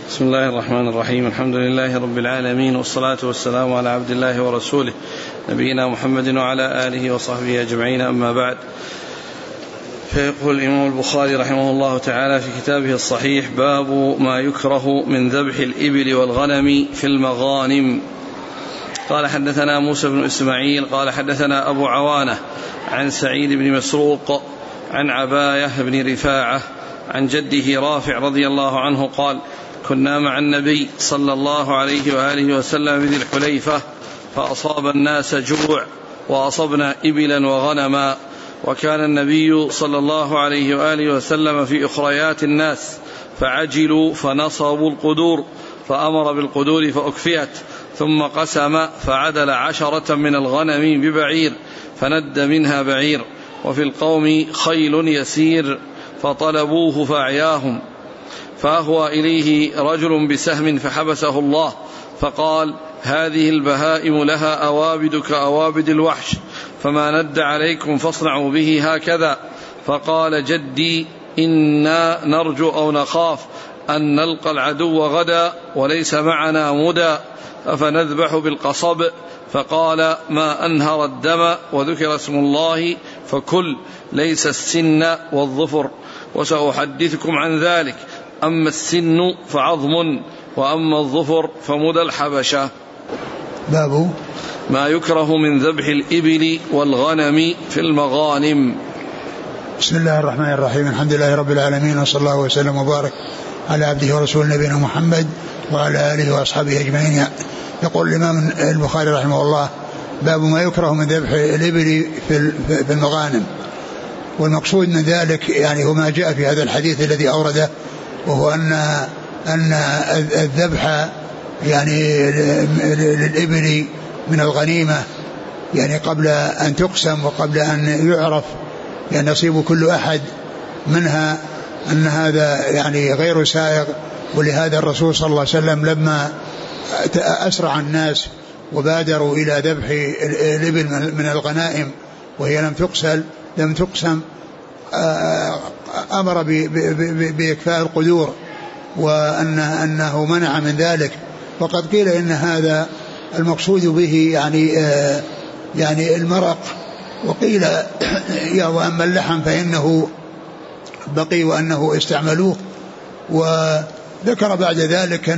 بسم الله الرحمن الرحيم. الحمد لله رب العالمين، والصلاة والسلام على عبد الله ورسوله نبينا محمد وعلى آله وصحبه أجمعين، أما بعد. فيقول الإمام البخاري رحمه الله تعالى في كتابه الصحيح: باب ما يكره من ذبح الإبل والغنم في المغانم. قال: حدثنا موسى بن إسماعيل قال حدثنا أبو عوانة عن سعيد بن مسروق عن عباية بن رفاعة عن جده رافع رضي الله عنه قال: كنا مع النبي صلى الله عليه وآله وسلم بذي الحليفة، فأصاب الناس جوع وأصبنا إبلا وغنما، وكان النبي صلى الله عليه وآله وسلم في أخريات الناس، فعجلوا فنصبوا القدور، فأمر بالقدور فأكفئت، ثم قسم فعدل 10 من الغنم ببعير، فند منها بعير، وفي القوم خيل يسير، فطلبوه فأعياهم، فأهوى إليه رجل بسهم فحبسه الله، فقال: هذه البهائم لها أوابد كأوابد الوحش، فما ند عليكم فاصنعوا به هكذا. فقال جدي: إنا نرجو أو نخاف أن نلقى العدو غدا وليس معنا مدى، أفنذبح بالقصب؟ فقال: ما أنهر الدم وذكر اسم الله فكل، ليس السن والظفر، وسأحدثكم عن ذلك. أما السن فعظم، وأما الظفر فمدى الحبشة. باب ما يكره من ذبح الإبل والغنم في المغانم. بسم الله الرحمن الرحيم. الحمد لله رب العالمين، وصلى الله وسلم وبارك على عبده ورسوله نبينا محمد وعلى آله وأصحابه أجمعين. يقول الإمام البخاري رحمه الله: باب ما يكره من ذبح الإبل في المغانم. والمقصود من ذلك يعني هو ما جاء في هذا الحديث الذي أورده، وهو أن الذبح يعني للإبل من الغنيمة يعني قبل أن تقسم وقبل أن يعرف يعني نصيب كل أحد منها، أن هذا يعني غير سائغ. ولهذا الرسول صلى الله عليه وسلم لما أسرع الناس وبادروا إلى ذبح الإبل من الغنائم وهي لم تقسم أمر بإكفاء القدور، وأنه منع من ذلك. وقد قيل إن هذا المقصود به يعني المرق، وقيل وأما اللحم فإنه بقي وأنه استعملوه. وذكر بعد ذلك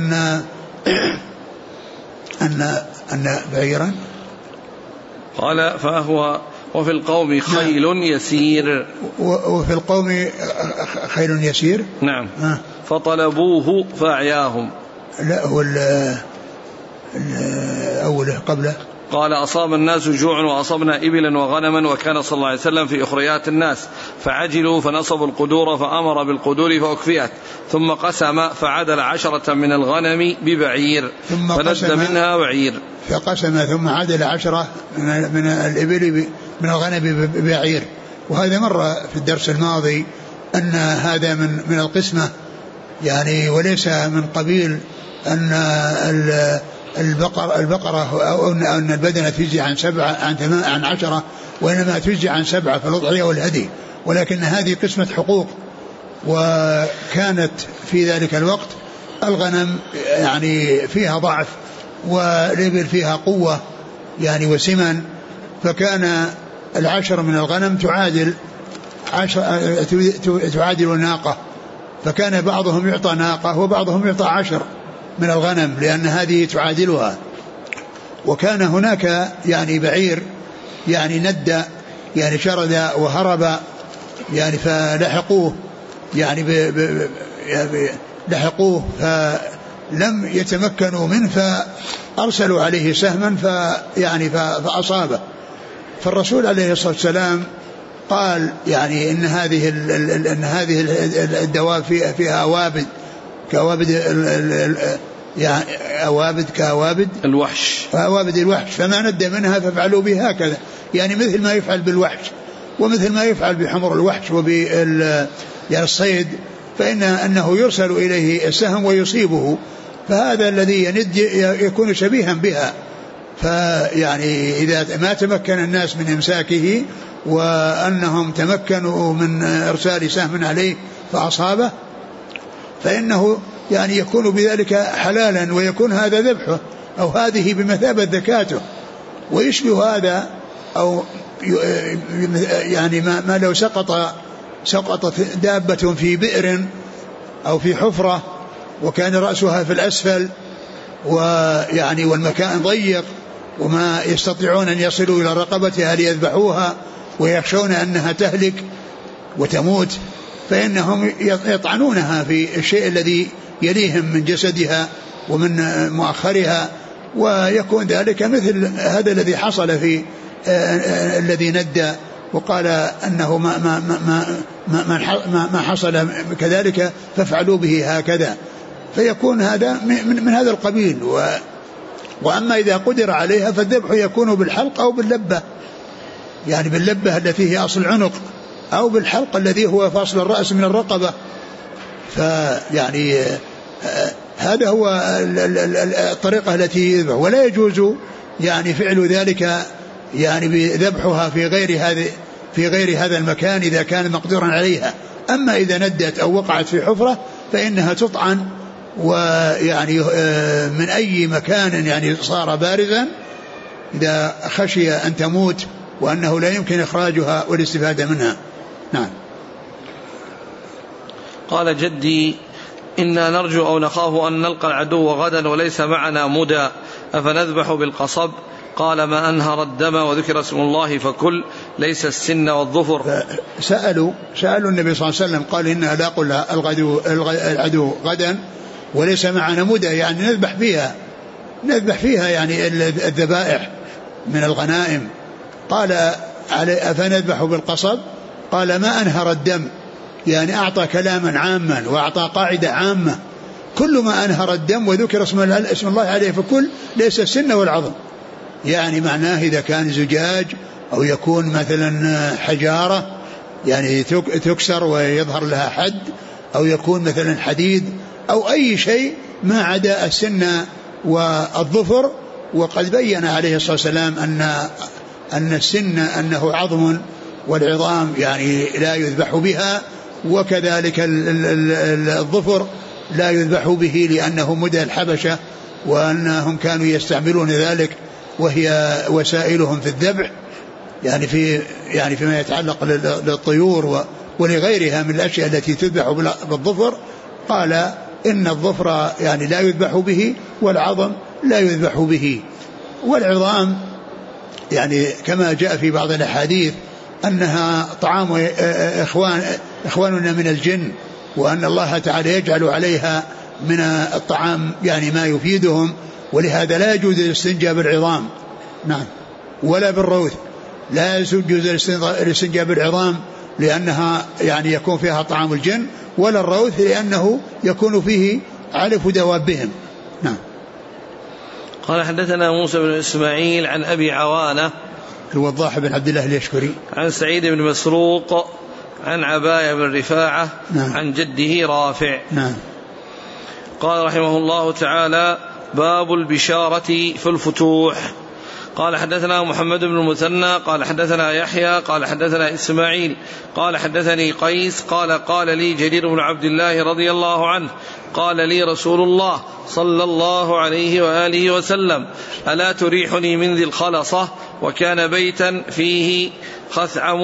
أن بعيرا قال: فهو وفي القوم خيل يسير. وفي القوم خيل يسير، نعم. فطلبوه فأعياهم. لا، هو أوله قبله. قال: أصاب الناس جوع وأصبنا إبلا وغنما، وكان صلى الله عليه وسلم في أخريات الناس، فعجلوا فنصبوا القدور، فأمر بالقدور فأكفئت، ثم قسم فعدل 10 من الغنم ببعير، فند منها بعير. فقسم ثم عدل 10 من الإبل من الغنم ببعير. وهذا مر في الدرس الماضي أن هذا من القسمة يعني، وليس من قبيل أن البقرة أو أن البدنة تجي عن 7 عن 10، وإنما تجي عن 7 في الأضحية والهدي. ولكن هذه قسمة حقوق، وكانت في ذلك الوقت الغنم يعني فيها ضعف والإبل فيها قوة يعني وسمن، فكان 10 من الغنم تعادل ناقة، فكان بعضهم يعطى ناقة وبعضهم يعطى 10 من الغنم لأن هذه تعادلها. وكان هناك يعني بعير يعني ند يعني شرد وهرب يعني فلحقوه يعني لحقوه فلم يتمكنوا منه، فأرسلوا عليه سهما فأصابه. فالرسول عليه الصلاة والسلام قال يعني إن هذه الدواب فيها أوابد كأوابد الوحش، فما ند منها ففعلوا به هكذا، يعني مثل ما يفعل بالوحش ومثل ما يفعل بحمر الوحش وبالصيد، أنه يرسل إليه السهم ويصيبه، فهذا الذي يند يكون شبيها بها. فيعني إذا ما تمكن الناس من إمساكه وأنهم تمكنوا من إرسال سهم عليه فأصابه، فإنه يعني يكون بذلك حلالا ويكون هذا ذبحه أو هذه بمثابة زكاته. ويشبه هذا أو يعني ما لو سقطت دابة في بئر أو في حفرة وكان رأسها في الأسفل ويعني والمكان ضيق وما يستطيعون أن يصلوا إلى رقبتها ليذبحوها ويخشون أنها تهلك وتموت، فإنهم يطعنونها في الشيء الذي يليهم من جسدها ومن مؤخرها، ويكون ذلك مثل هذا الذي حصل في الذي ندى وقال أنه ما حصل كذلك فافعلوا به هكذا، فيكون هذا من هذا القبيل. وأما إذا قدر عليها فالذبح يكون بالحلق أو باللبة، يعني باللبة التي هي أصل العنق أو بالحلق الذي هو فاصل الرأس من الرقبة. فيعني هذا هو الطريقة التي يذبح، ولا يجوز يعني فعل ذلك يعني بذبحها في غير هذا المكان إذا كان مقدورا عليها. أما إذا ندت أو وقعت في حفرة فإنها تطعن، ويعني من أي مكان يعني صار بارزا إذا خشي أن تموت وأنه لا يمكن إخراجها والاستفادة منها. نعم. قال جدي: إنا نرجو أو نخاف أن نلقى العدو غدا وليس معنا مدى أفنذبح بالقصب؟ قال: ما أنهر الدم وذكر اسم الله فكل، ليس السن والظفر. سألوا النبي صلى الله عليه وسلم قال: إنها لا قل العدو غدا وليس معنا مدى، يعني نذبح فيها يعني الذبائح من الغنائم. قال: أفنذبح بالقصب؟ قال: ما أنهر الدم، يعني أعطى كلاما عاما وأعطى قاعدة عامة: كل ما أنهر الدم وذكر اسم الله عليه فكل، ليس السن والعظم. يعني معناه إذا كان زجاج أو يكون مثلا حجارة يعني تكسر ويظهر لها حد، أو يكون مثلا حديد أو أي شيء ما عدا السن والظفر. وقد بين عليه الصلاة والسلام أن السن أنه عظم والعظام يعني لا يذبح بها، وكذلك الظفر لا يذبح به لأنه مدى الحبشة وأنهم كانوا يستعملون ذلك وهي وسائلهم في الذبح، يعني فيما يتعلق للطيور ولغيرها من الأشياء التي تذبح بالظفر. قال: إن الظفر يعني لا يذبح به والعظم لا يذبح به. والعظام يعني كما جاء في بعض الأحاديث أنها طعام إخواننا من الجن، وأن الله تعالى يجعل عليها من الطعام يعني ما يفيدهم، ولهذا لا يجوز الاستنجاء بالعظام. نعم. ولا بالروث لا يجوز الاستنجاء بالعظام لأنها يعني يكون فيها طعام الجن، ولا الروث لأنه يكون فيه علف دوابهم. نعم. قال: حدثنا موسى بن إسماعيل عن أبي عوانة الوضاح بن عبد الله اليشكري عن سعيد بن مسروق عن عباية بن رفاعة نعم. عن جده رافع. نعم. قال رحمه الله تعالى: باب البشارة في الفتوح. قال: حدثنا محمد بن المثنى قال حدثنا يحيى قال حدثنا إسماعيل قال حدثني قيس قال لي جرير بن عبد الله رضي الله عنه قال لي رسول الله صلى الله عليه وآله وسلم: ألا تريحني من ذي الخلصة؟ وكان بيتا فيه خثعم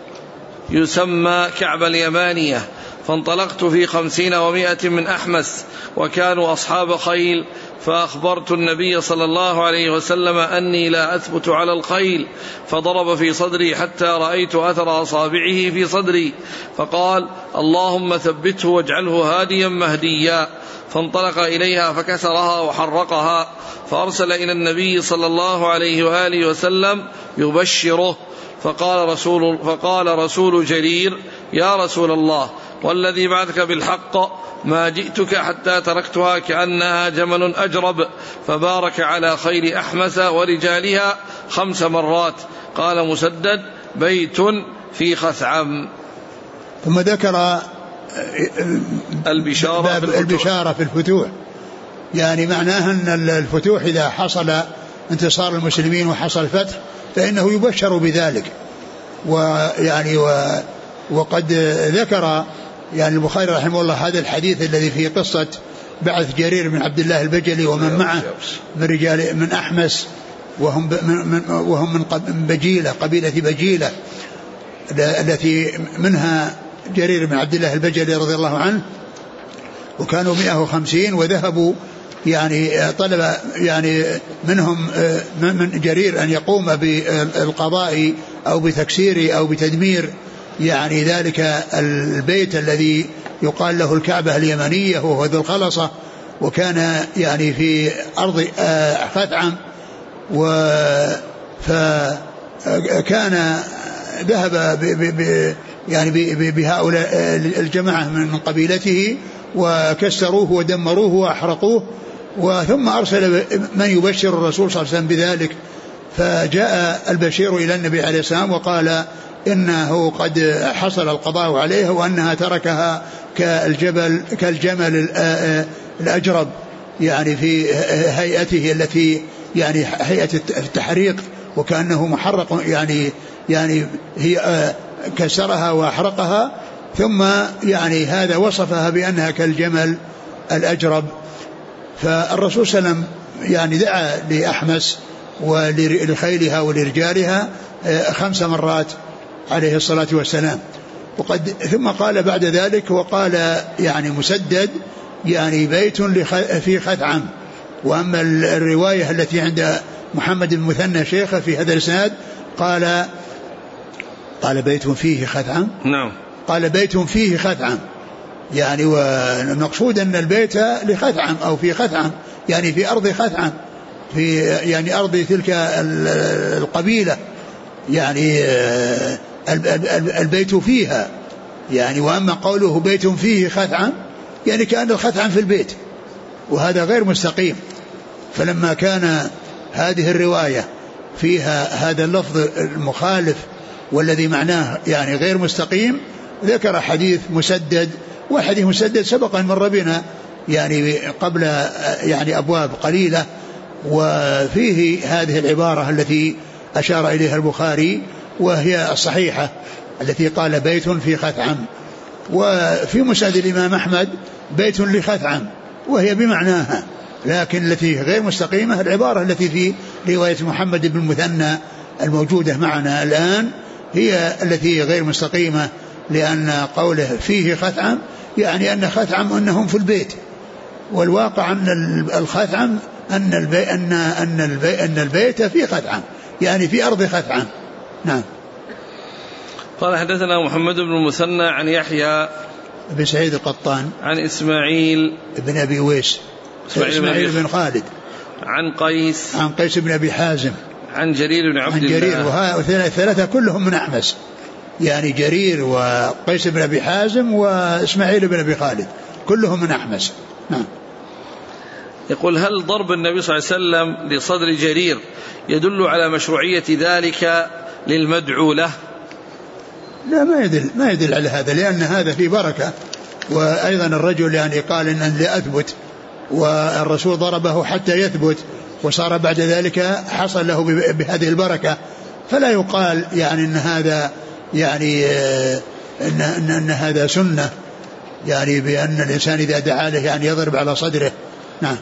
يسمى كعب اليمانية، فانطلقت في 50 و100 من أحمس وكانوا أصحاب خيل، فأخبرت النبي صلى الله عليه وسلم أني لا أثبت على الخيل، فضرب في صدري حتى رأيت أثر أصابعه في صدري، فقال: اللهم ثبته واجعله هاديا مهديا. فانطلق إليها فكسرها وحرقها، فأرسل إلى النبي صلى الله عليه وآله وسلم يبشره، فقال رسول جرير: يا رسول الله، والذي بعثك بالحق ما جئتك حتى تركتها كأنها جمل أجرب، فبارك على خيل أحمس ورجالها 5 مرات. قال مسدد: بيت في خثعم. ثم ذكر البشارة في الفتوح، يعني معناها أن الفتوح إذا حصل انتصار المسلمين وحصل فتح فإنه يبشر بذلك. ويعني وقد ذكر يعني البخاري رحمه الله هذا الحديث الذي في قصة بعث جرير بن عبد الله البجلي ومن معه من رجال من أحمس، وهم من بجيلة، قبيلة بجيلة التي منها جرير بن عبد الله البجلي رضي الله عنه، وكانوا 150 وذهبوا يعني طلب يعني منهم من جرير أن يقوم بالقضاء أو بتكسير أو بتدمير يعني ذلك البيت الذي يقال له الكعبة اليمنية وهو ذو الخلصة، وكان يعني في أرض خثعم، فكان ذهب يعني بهؤلاء الجماعة من قبيلته وكسروه ودمروه وأحرقوه، وثم أرسل من يبشر الرسول صلى الله عليه وسلم بذلك، فجاء البشير إلى النبي عليه السلام وقال إنه قد حصل القضاء عليها وأنها تركها كالجمل الأجرب يعني في هيئته التي يعني هيئة التحريق، وكأنه محرق يعني هي كسرها وأحرقها، ثم يعني هذا وصفها بأنها كالجمل الأجرب. فالرسول صلى الله عليه وسلم يعني دعا لأحمس ولخيلها ولرجالها 5 مرات عليه الصلاة والسلام. ثم قال بعد ذلك، وقال يعني مسدد يعني بيت في خثعم. وأما الرواية التي عند محمد بن مثنى شيخه في هذا الإسناد قال بيت فيه خثعم. نعم. قال بيت فيه خثعم يعني، والمقصود أن البيت لخثعم أو في خثعم يعني في أرض خثعم، في يعني أرض تلك القبيلة يعني البيت فيها يعني. وأما قوله بيت فيه خثعم يعني كأن الخثعم في البيت، وهذا غير مستقيم. فلما كان هذه الرواية فيها هذا اللفظ المخالف والذي معناه يعني غير مستقيم، ذكر حديث مسدد، وحديث مسدد سبق أن مر بنا يعني قبل يعني أبواب قليلة، وفيه هذه العبارة التي أشار إليها البخاري وهي الصحيحة التي قال بيت في خثعم. وفي مسند الإمام أحمد بيت لخثعم وهي بمعناها، لكن التي غير مستقيمة العبارة التي في رواية محمد بن المثنى الموجودة معنا الآن هي التي غير مستقيمة، لأن قوله فيه خثعم يعني أن خثعم أنهم في البيت، والواقع أن الخثعم أن البيت في خثعم يعني في أرض خثعم. نعم. قال حدثنا محمد بن المثنى عن يحيى بن سعيد القطان عن إسماعيل بن أبي ويس إسماعيل بن خالد عن قيس بن أبي حازم عن جرير بن عبد الله، والثلاثة كلهم من أحمس يعني جرير وقيس بن أبي حازم وإسماعيل بن أبي خالد كلهم من أحمس. نعم. يقول هل ضرب النبي صلى الله عليه وسلم لصدر جرير يدل على مشروعية ذلك للمدعو له؟ لا، ما يدل على هذا، لأن هذا فيه بركة. وأيضا الرجل يعني قال إن لأثبت، والرسول ضربه حتى يثبت، وصار بعد ذلك حصل له بهذه البركة، فلا يقال يعني إن هذا يعني إن هذا سنة يعني بأن الإنسان إذا دعا له يعني يضرب على صدره. نعم.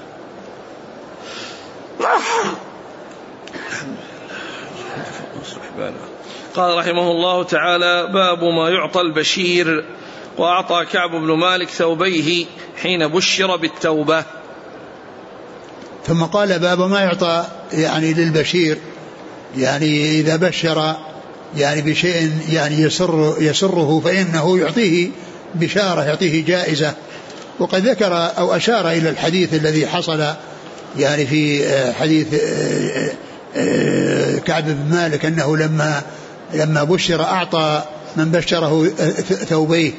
قال رحمه الله تعالى باب ما يعطى البشير. وأعطى كعب بن مالك ثوبيه حين بشر بالتوبة. ثم قال باب ما يعطى يعني للبشير يعني إذا بشر يعني بشيء يعني يسره فإنه يعطيه بشارة، يعطيه جائزة. وقد ذكر أو أشار إلى الحديث الذي حصل يعني في حديث كعب بن مالك أنه لما بشر أعطى من بشره ثوبيه.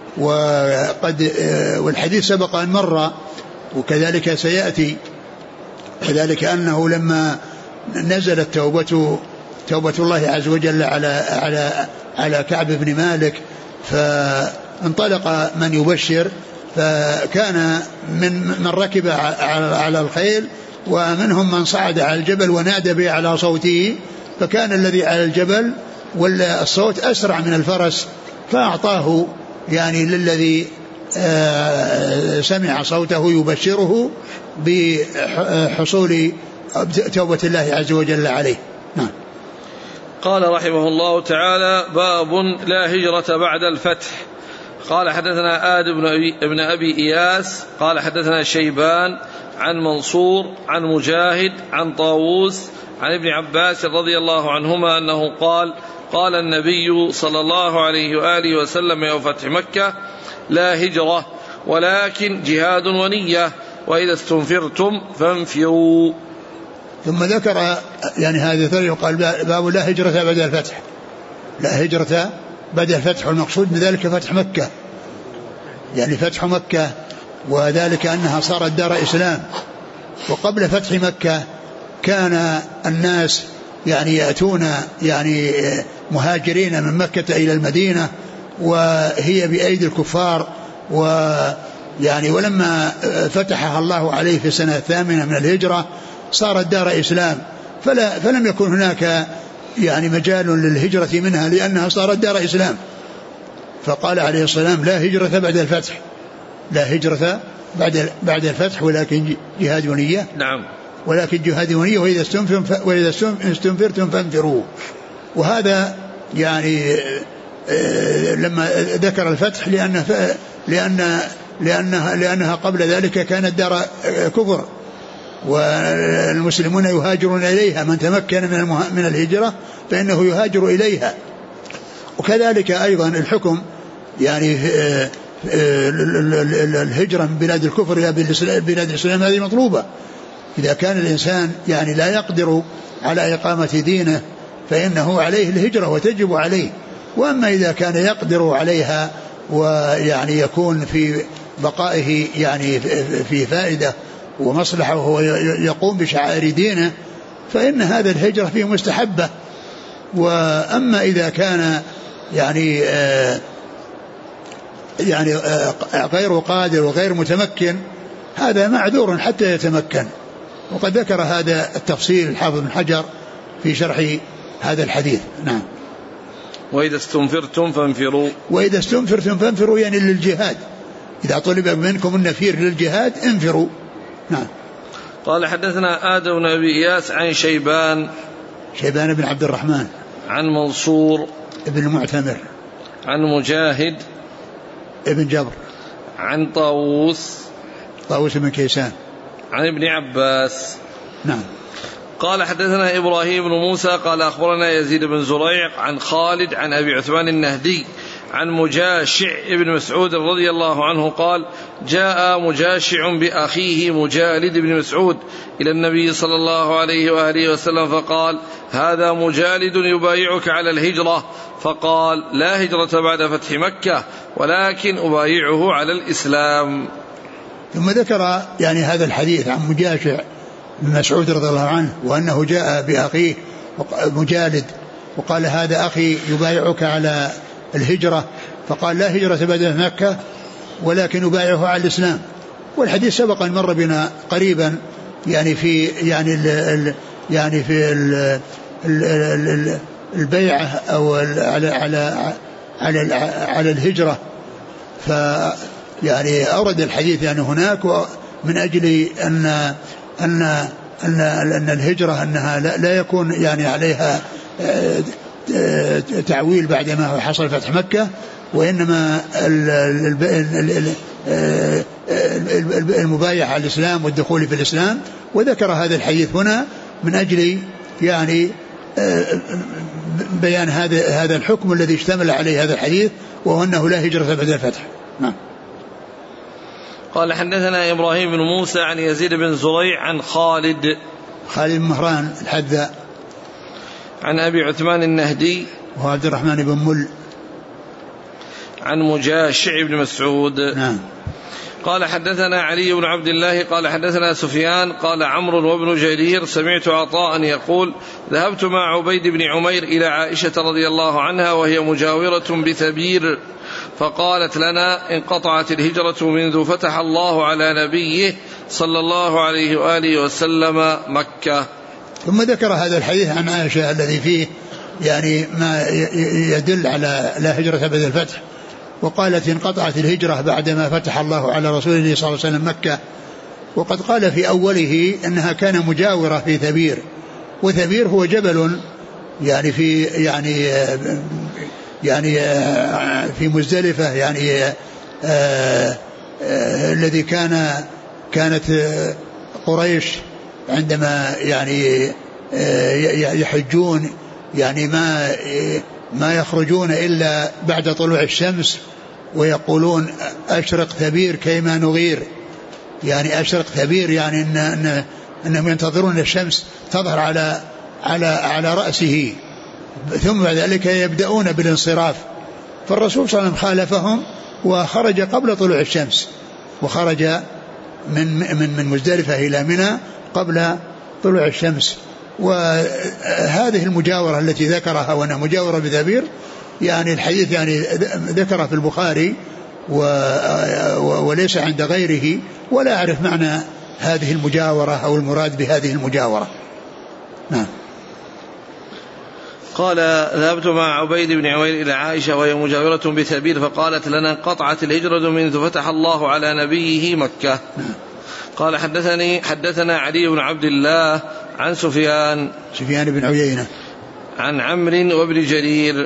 والحديث سبق أن مر، وكذلك سيأتي، وذلك أنه لما نزلت توبة الله عز وجل على كعب بن مالك فانطلق من يبشر، فكان من ركب على الخيل، ومنهم من صعد على الجبل ونادى به على صوته، فكان الذي على الجبل والصوت أسرع من الفرس، فأعطاه يعني للذي سمع صوته يبشره بحصول توبة الله عز وجل عليه. نعم. قال رحمه الله تعالى: باب لا هجرة بعد الفتح. قال حدثنا آدم بن أبي إياس قال حدثنا شيبان عن منصور عن مجاهد عن طاووس عن ابن عباس رضي الله عنهما أنه قال: قال النبي صلى الله عليه وآله وسلم يوم فتح مكة: لا هجرة ولكن جهاد ونية، وإذا استنفرتم فانفروا. ثم ذكر يعني هذه الثانية وقال: باب لا هجرة بعد الفتح. لا هجرة بعد الفتح، والمقصود من ذلك فتح مكة، يعني فتح مكة، وذلك أنها صارت دار إسلام. وقبل فتح مكة كان الناس يعني يأتون يعني مهاجرين من مكة إلى المدينة وهي بأيدي الكفار، ويعني ولما فتحها الله عليه في السنة 8 من الهجرة صارت دار إسلام، فلم يكن هناك يعني مجال للهجرة منها لأنها صارت دار إسلام. فقال عليه السلام: لا هجرة بعد الفتح، لا هجرة بعد الفتح ولكن جهاد ونية. نعم. ولكن جهاد ونية، وإذا استنفرتم فانفروا. وهذا يعني لما ذكر الفتح لأنها قبل ذلك كانت دار كفر، والمسلمون يهاجرون إليها، من تمكن من الهجرة فإنه يهاجر إليها. وكذلك أيضا الحكم يعني الهجرة من بلاد الكفر إلى بلاد الإسلام هذه مطلوبة. إذا كان الإنسان يعني لا يقدر على إقامة دينه فإنه عليه الهجرة وتجب عليه. وأما إذا كان يقدر عليها ويعني يكون في بقائه يعني في فائدة ومصلحة وهو يقوم بشعائر دينه فإن هذا الهجرة فيه مستحبة. وأما إذا كان يعني غير قادر وغير متمكن هذا معذور حتى يتمكن. وقد ذكر هذا التفصيل الحافظ بن حجر في شرح هذا الحديث. نعم. وإذا استنفرتم فانفروا. وإذا استنفرتم فانفروا يعني للجهاد، إذا طلب منكم النفير للجهاد انفروا. نعم. قال حدثنا آدم بن أبي إياس عن شيبان بن عبد الرحمن عن منصور ابن المعتمر عن مجاهد ابن جبر عن طاووس بن كيسان عن ابن عباس. نعم. قال حدثنا إبراهيم بن موسى قال أخبرنا يزيد بن زريع عن خالد عن أبي عثمان النهدي عن مجاشع ابن مسعود رضي الله عنه قال: جاء مجاشع بأخيه مجالد بن مسعود إلى النبي صلى الله عليه وآله وسلم فقال: هذا مجالد يبايعك على الهجرة. فقال: لا هجرة بعد فتح مكة ولكن أبايعه على الإسلام. ثم ذكر يعني هذا الحديث عن مجاشع بن مسعود رضي الله عنه وأنه جاء بأخيه مجالد وقال: هذا أخي يبايعك على الهجرة. فقال: لا هجرة بعد مكة ولكن أبايعه على الإسلام. والحديث سبق أن مر بنا قريبا يعني في البيعة أو على الهجرة. يعني أورد الحديث يعني هناك من أجل أن الهجرة أنها لا يكون يعني عليها تعويل بعدما حصل فتح مكة، وإنما المبايعة على الإسلام والدخول في الإسلام. وذكر هذا الحديث هنا من أجل يعني بيان هذا الحكم الذي اشتمل عليه هذا الحديث، وهو أنه لا هجرة بعد الفتح. نعم. قال حدثنا إبراهيم بن موسى عن يزيد بن زريع عن خالد بن مهران الحذاء عن أبي عثمان النهدي وهو عبد الرحمن بن مل عن مجاشع بن مسعود. نعم. قال حدثنا علي بن عبد الله قال حدثنا سفيان قال عمرو وابن جرير سمعت عطاء يقول: ذهبت مع عبيد بن عمير إلى عائشة رضي الله عنها وهي مجاورة بثبير، فقالت لنا: انقطعت الهجرة منذ فتح الله على نبيه صلى الله عليه وآله وسلم مكة. ثم ذكر هذا الحديث عن عائشة الذي فيه يعني ما يدل على لا هجرة بعد الفتح، وقالت انقطعت الهجرة بعدما فتح الله على رسوله صلى الله عليه وسلم مكة. وقد قال في أوله أنها كان مجاورة في ثبير، وثبير هو جبل يعني في مزدلفة، يعني الذي كانت قريش عندما يعني يحجون يعني ما يخرجون إلا بعد طلوع الشمس، ويقولون أشرق ثبير كيما نغير، يعني أشرق ثبير يعني أنهم ينتظرون الشمس تظهر على رأسه، ثم بعد ذلك يبدأون بالانصراف. فالرسول صلى الله عليه وسلم خالفهم وخرج قبل طلوع الشمس، وخرج من مزدلفة إلى منى قبل طلوع الشمس. وهذه المجاورة التي ذكرها وأنها مجاورة بثبير، يعني الحديث يعني ذكر في البخاري وليس عند غيره، ولا أعرف معنى هذه المجاورة أو المراد بهذه المجاورة. نعم. قال ذهبت مع عبيد بن عمير إلى عائشة وهي مجاورة بثبير فقالت لنا انقطعت الهجرة منذ فتح الله على نبيه مكة. قال حدثنا علي بن عبد الله عن سفيان بن عيينة عن عمرو وابن جرير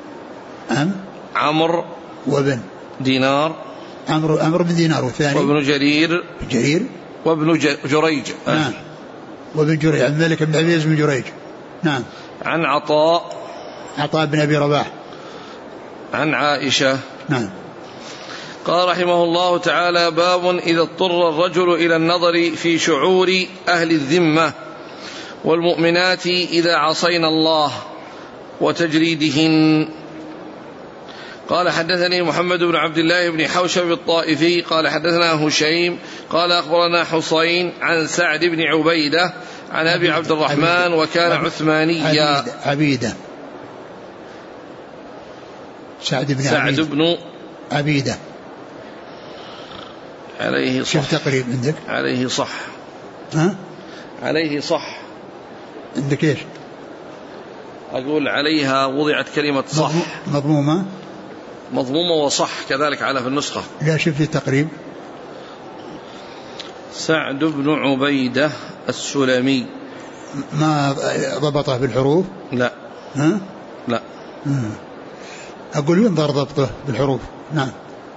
عمرو وابن دينار عمرو بن دينار، والثاني وابن جرير وابن جريج نعم، وابن جريج عن مالك بن عبيد بن جريج نعم، عن عطاء بن أبي رباح عن عائشة نعم. قال رحمه الله تعالى: باب إذا اضطر الرجل إلى النظر في شعور أهل الذمة والمؤمنات إذا عصينا الله وتجريدهن. قال حدثني محمد بن عبد الله بن حوشب الطائفي قال حدثنا هشيم قال أخبرنا حسين عن سعد بن عبيدة عن أبي عبد الرحمن وكان عثمانيا. سعد بن عبيدة عليه صح. شوف تقريب عندك عليه صح. عليه صح عندك ايش؟ أقول عليها وضعت كلمة صح مضمومة وصح كذلك على في النسخة. لا شوف في التقريب سعد بن عبيدة السلمي. ما ضبطه بالحروف؟ لا. لا. أقول ينظر ضبطه بالحروف. نعم.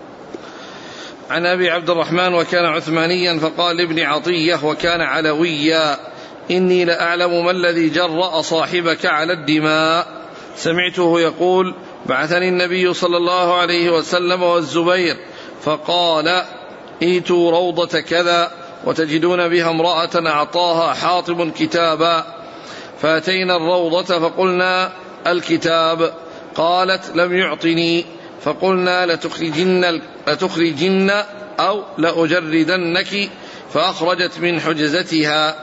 عن أبي عبد الرحمن وكان عثمانيا فقال لابن عطية وكان علويا: إني لأعلم ما الذي جرأ صاحبك على الدماء. سمعته يقول: بعثني النبي صلى الله عليه وسلم والزبير فقال: ائتوا روضة كذا وتجدون بها امرأة أعطاها حاطب كتابا. فأتينا الروضة فقلنا: الكتاب. قالت: لم يعطني. فقلنا: لتخرجن أو لأجردنك. فأخرجت من حجزتها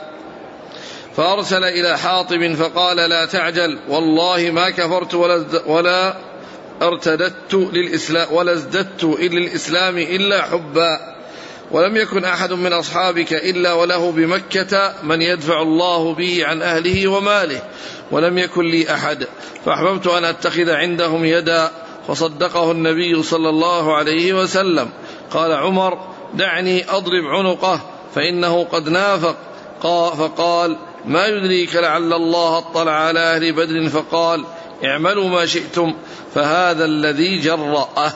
فأرسل إلى حاطب فقال: لا تعجل، والله ما كفرت ولا ارتدت ولا ازددت إلى الإسلام إلا حبا. ولم يكن أحد من أصحابك إلا وله بمكة من يدفع الله به عن أهله وماله، ولم يكن لي أحد، فأحببت أن أتخذ عندهم يدا. فصدقه النبي صلى الله عليه وسلم. قال عمر: دعني أضرب عنقه فإنه قد نافق. فقال: ما يدريك لعل الله اطلع على أهل بدر فقال: اعملوا ما شئتم، فهذا الذي جرأه.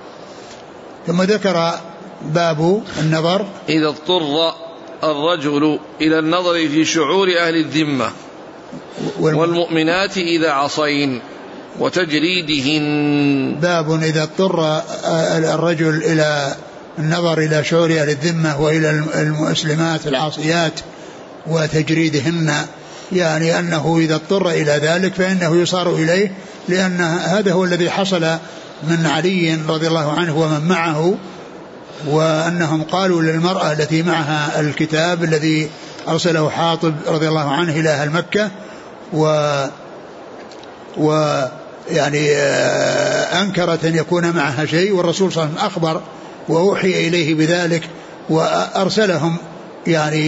ثم ذكر باب النظر إذا اضطر الرجل إلى النظر في شعور أهل الذمة والمؤمنات إذا عصين وتجريدهن. باب إذا اضطر الرجل إلى النظر إلى شعور أهل الذمة وإلى المسلمات العاصيات وتجريدهن، يعني أنه إذا اضطر إلى ذلك فإنه يصار إليه، لأن هذا هو الذي حصل من علي رضي الله عنه ومن معه، وأنهم قالوا للمرأة التي معها الكتاب الذي أرسله حاطب رضي الله عنه إلى أهل مكة يعني أنكرت أن يكون معها شيء، والرسول صلى الله عليه وسلم أخبر وأوحي إليه بذلك وأرسلهم يعني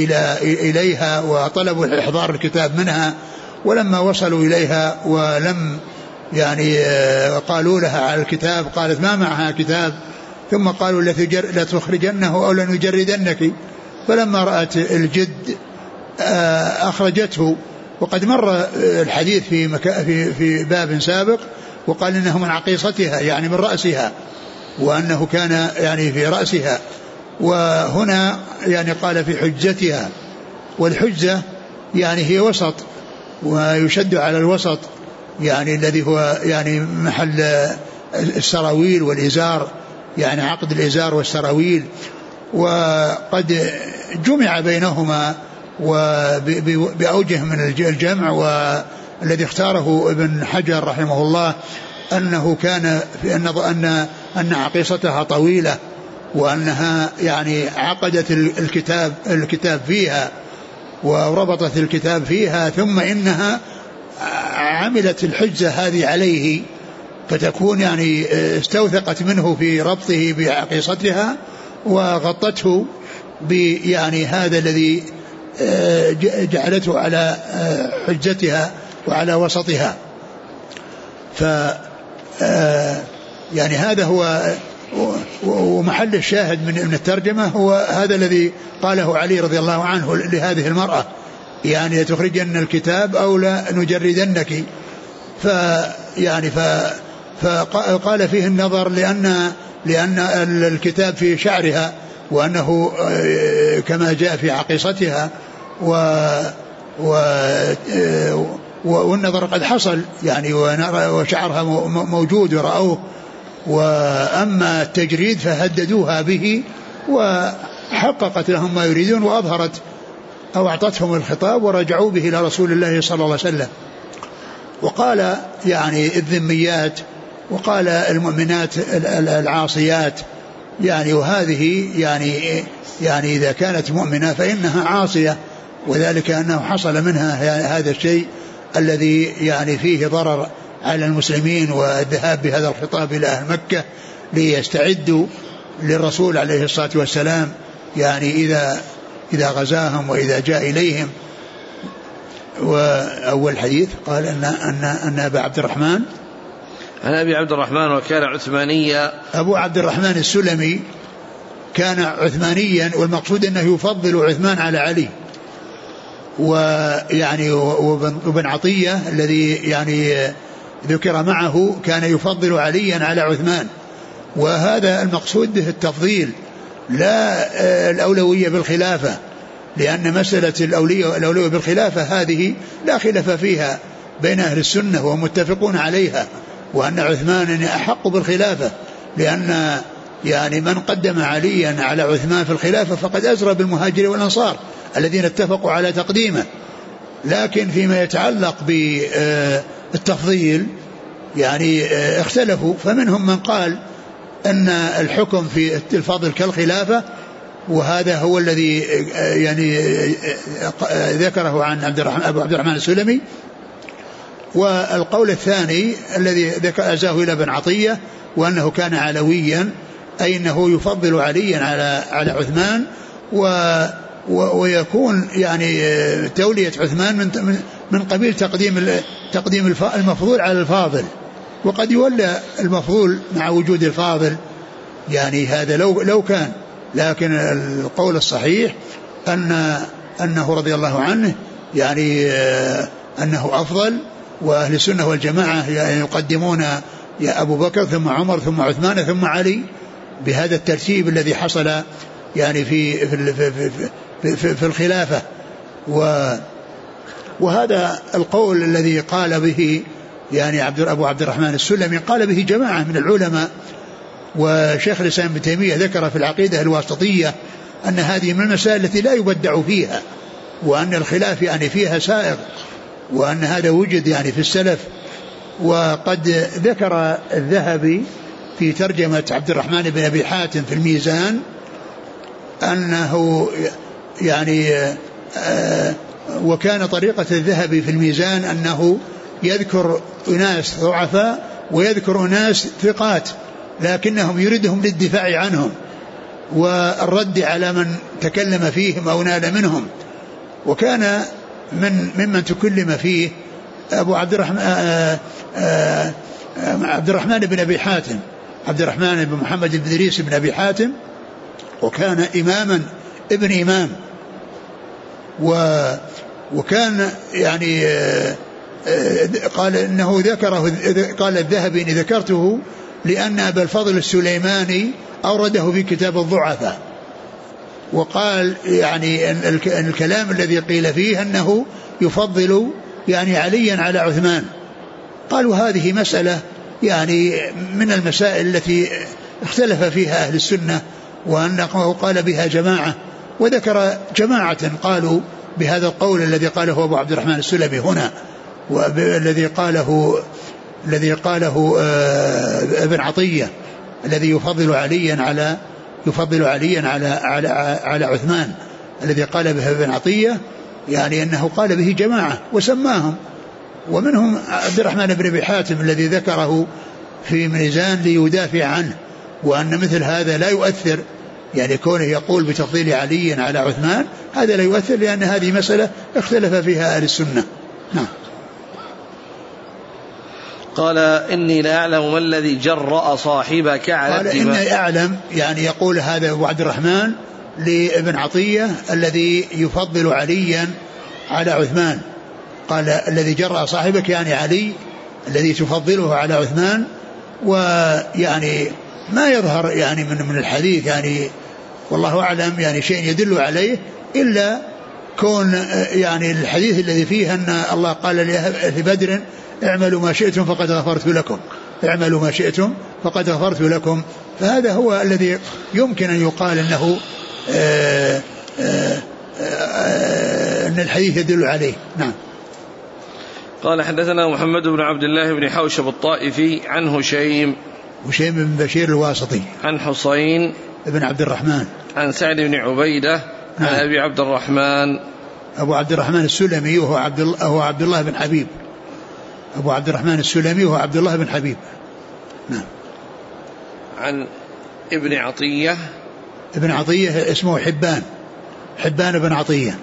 إليها وطلبوا إحضار الكتاب منها. ولما وصلوا إليها ولم يعني قالوا لها على الكتاب، قالت ما معها كتاب، ثم قالوا لتخرجنه أو لنجردنك، فلما رأت الجد أخرجته. وقد مر الحديث في باب سابق وقال إنه من عقيصتها يعني من رأسها، وأنه كان يعني في رأسها. وهنا يعني قال في حجتها، والحجة يعني هي وسط، ويشد على الوسط يعني الذي هو يعني محل السراويل والإزار، يعني عقد الإزار والسراويل. وقد جمع بينهما وبأوجه من الجمع، والذي اختاره ابن حجر رحمه الله أنه كان في أن عقيصتها طويلة، وأنها يعني عقدت الكتاب فيها وربطت الكتاب فيها، ثم إنها عملت الحجة هذه عليه، فتكون يعني استوثقت منه في ربطه بعقيصتها وغطته يعني هذا الذي جعلته على حجتها وعلى وسطها. يعني هذا هو ومحل الشاهد من الترجمة هو هذا الذي قاله علي رضي الله عنه لهذه المرأة، يعني تخرجن الكتاب أو لا نجردنك. فقال فيه النظر لأن الكتاب في شعرها، وأنه كما جاء في عقيصتها، والنظر قد حصل يعني، وشعرها موجود ورأوه. وأما التجريد فهددوها به، وحققت لهم ما يريدون، وأظهرت أو أعطتهم الخطاب ورجعوا به إلى رسول الله صلى الله عليه وسلم. وقال يعني الذميات، وقال المؤمنات العاصيات، يعني وهذه يعني إذا كانت مؤمنة فإنها عاصية، وذلك أنه حصل منها هذا الشيء الذي يعني فيه ضرر على المسلمين، والذهاب بهذا الخطاب إلى أهل مكة ليستعدوا للرسول عليه الصلاة والسلام، يعني إذا غزاهم وإذا جاء إليهم. وأول حديث قال أن أبا عبد الرحمن، أنا أبي عبد الرحمن وكان عثمانيا. أبو عبد الرحمن السلمي كان عثمانيا، والمقصود أنه يفضل عثمان على علي. ويعني وابن عطية الذي يعني ذكر معه كان يفضل عليا على عثمان، وهذا المقصود به التفضيل لا الأولوية بالخلافة، لأن مسألة الأولوية بالخلافة هذه لا خلاف فيها بين أهل السنة ومتفقون عليها، وأن عثمان أحق بالخلافة، لأن يعني من قدم عليا على عثمان في الخلافة فقد أزرى بالمهاجر والأنصار الذين اتفقوا على تقديمه. لكن فيما يتعلق بالتفضيل يعني اختلفوا، فمنهم من قال أن الحكم في الفضل كالخلافة، وهذا هو الذي يعني ذكره عن أبو عبد الرحمن السلمي. والقول الثاني الذي أزاه إلى ابن عطية، وأنه كان علويا، أي أنه يفضل عليا على عثمان، ويكون يعني تولية عثمان من قبيل تقديم المفضول على الفاضل، وقد يولى المفضول مع وجود الفاضل، يعني هذا لو كان. لكن القول الصحيح أنه رضي الله عنه يعني أنه أفضل، وأهل السنة والجماعة يعني يقدمون يا أبو بكر ثم عمر ثم عثمان ثم علي، بهذا الترتيب الذي حصل يعني في الخلافة. وهذا القول الذي قال به يعني أبو عبد الرحمن السلمي قال به جماعة من العلماء، وشيخ الإسلام ابن تيمية ذكر في العقيدة الواسطية أن هذه من المسائل التي لا يبدع فيها، وأن الخلاف يعني فيها سائغ، وأن هذا وجد يعني في السلف. وقد ذكر الذهبي في ترجمة عبد الرحمن بن أبي حاتم في الميزان أنه يعني وكان طريقة الذهبي في الميزان أنه يذكر أناس ضعفاء ويذكر أناس ثقات، لكنهم يريدهم للدفاع عنهم والرد على من تكلم فيهم أو نال منهم. وكان ممن تكلم فيه أبو عبد الرحمن بن أبي حاتم، عبد الرحمن بن محمد بن إدريس بن أبي حاتم، وكان إماما ابن إمام، وكان يعني قال إنه ذكره، قال الذهبي إني ذكرته لأن أبا الفضل السليماني أورده في كتاب الضعفاء، وقال يعني أن الكلام الذي قيل فيه أنه يفضل يعني عليا على عثمان. قالوا هذه مسألة يعني من المسائل التي اختلف فيها أهل السنة، وأنه قال بها جماعة، وذكر جماعة قالوا بهذا القول الذي قاله أبو عبد الرحمن السلمي هنا، والذي قاله ابن عطية الذي يفضل عليا على عثمان، الذي قال به ابن عطية يعني أنه قال به جماعة وسماهم، ومنهم عبد الرحمن بن أبي حاتم الذي ذكره في ميزان ليدافع عنه، وأن مثل هذا لا يؤثر، يعني كونه يقول بتفضيل علي على عثمان هذا لا يؤثر، لأن هذه مسألة اختلف فيها أهل السنة. نعم. قال إني لا أعلم ما الذي جرأ صاحبك على الدماء. قال إني أعلم، يعني يقول هذا أبو عبد الرحمن لابن عطية الذي يفضل عليا على عثمان، قال الذي جرأ صاحبك يعني علي الذي تفضله على عثمان. ويعني ما يظهر يعني من الحديث يعني والله أعلم يعني شيء يدل عليه إلا كون يعني الحديث الذي فيه أن الله قال لبدر اعملوا ما شئتم فقد غفرت لكم، اعملوا ما شئتم فقد غفرت لكم، فهذا هو الذي يمكن أن يقال أنه أن الحديث يدل عليه. نعم. قال حدثنا محمد بن عبد الله بن حوشب الطائفي عن هشيم بن بشير الواسطي عن حسين بن عبد الرحمن عن سعد بن عبيدة عن أبي عبد الرحمن أبو عبد الرحمن السلمي وهو عبد الله بن حبيب، أبو عبد الرحمن السلمي وهو عبد الله بن حبيب. نعم. عن ابن عطية اسمه حبان بن عطية.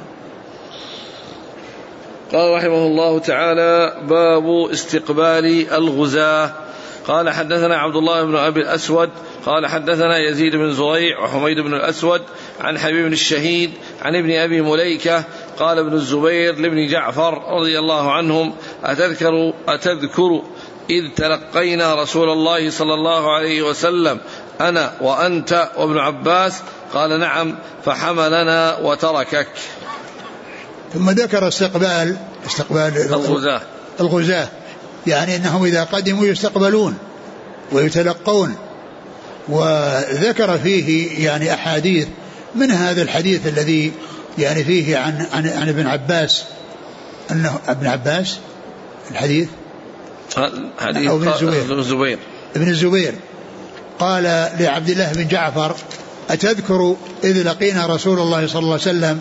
قال رحمه الله تعالى باب استقبال الغزاة. قال حدثنا عبد الله بن أبي الأسود قال حدثنا يزيد بن زريع وحميد بن الأسود عن حبيب الشهيد عن ابن أبي مليكة قال ابن الزبير لابن جعفر رضي الله عنهم أتذكر إذ تلقينا رسول الله صلى الله عليه وسلم أنا وأنت وابن عباس؟ قال نعم، فحملنا وتركك. ثم ذكر استقبال الغزاة، يعني أنهم إذا قدموا يستقبلون ويتلقون، وذكر فيه يعني أحاديث من هذا الحديث الذي يعني فيه عن ابن عباس، أنه ابن عباس الحديث أو ابن الزبير قال لعبد الله بن جعفر أتذكر إذ لقينا رسول الله صلى الله عليه وسلم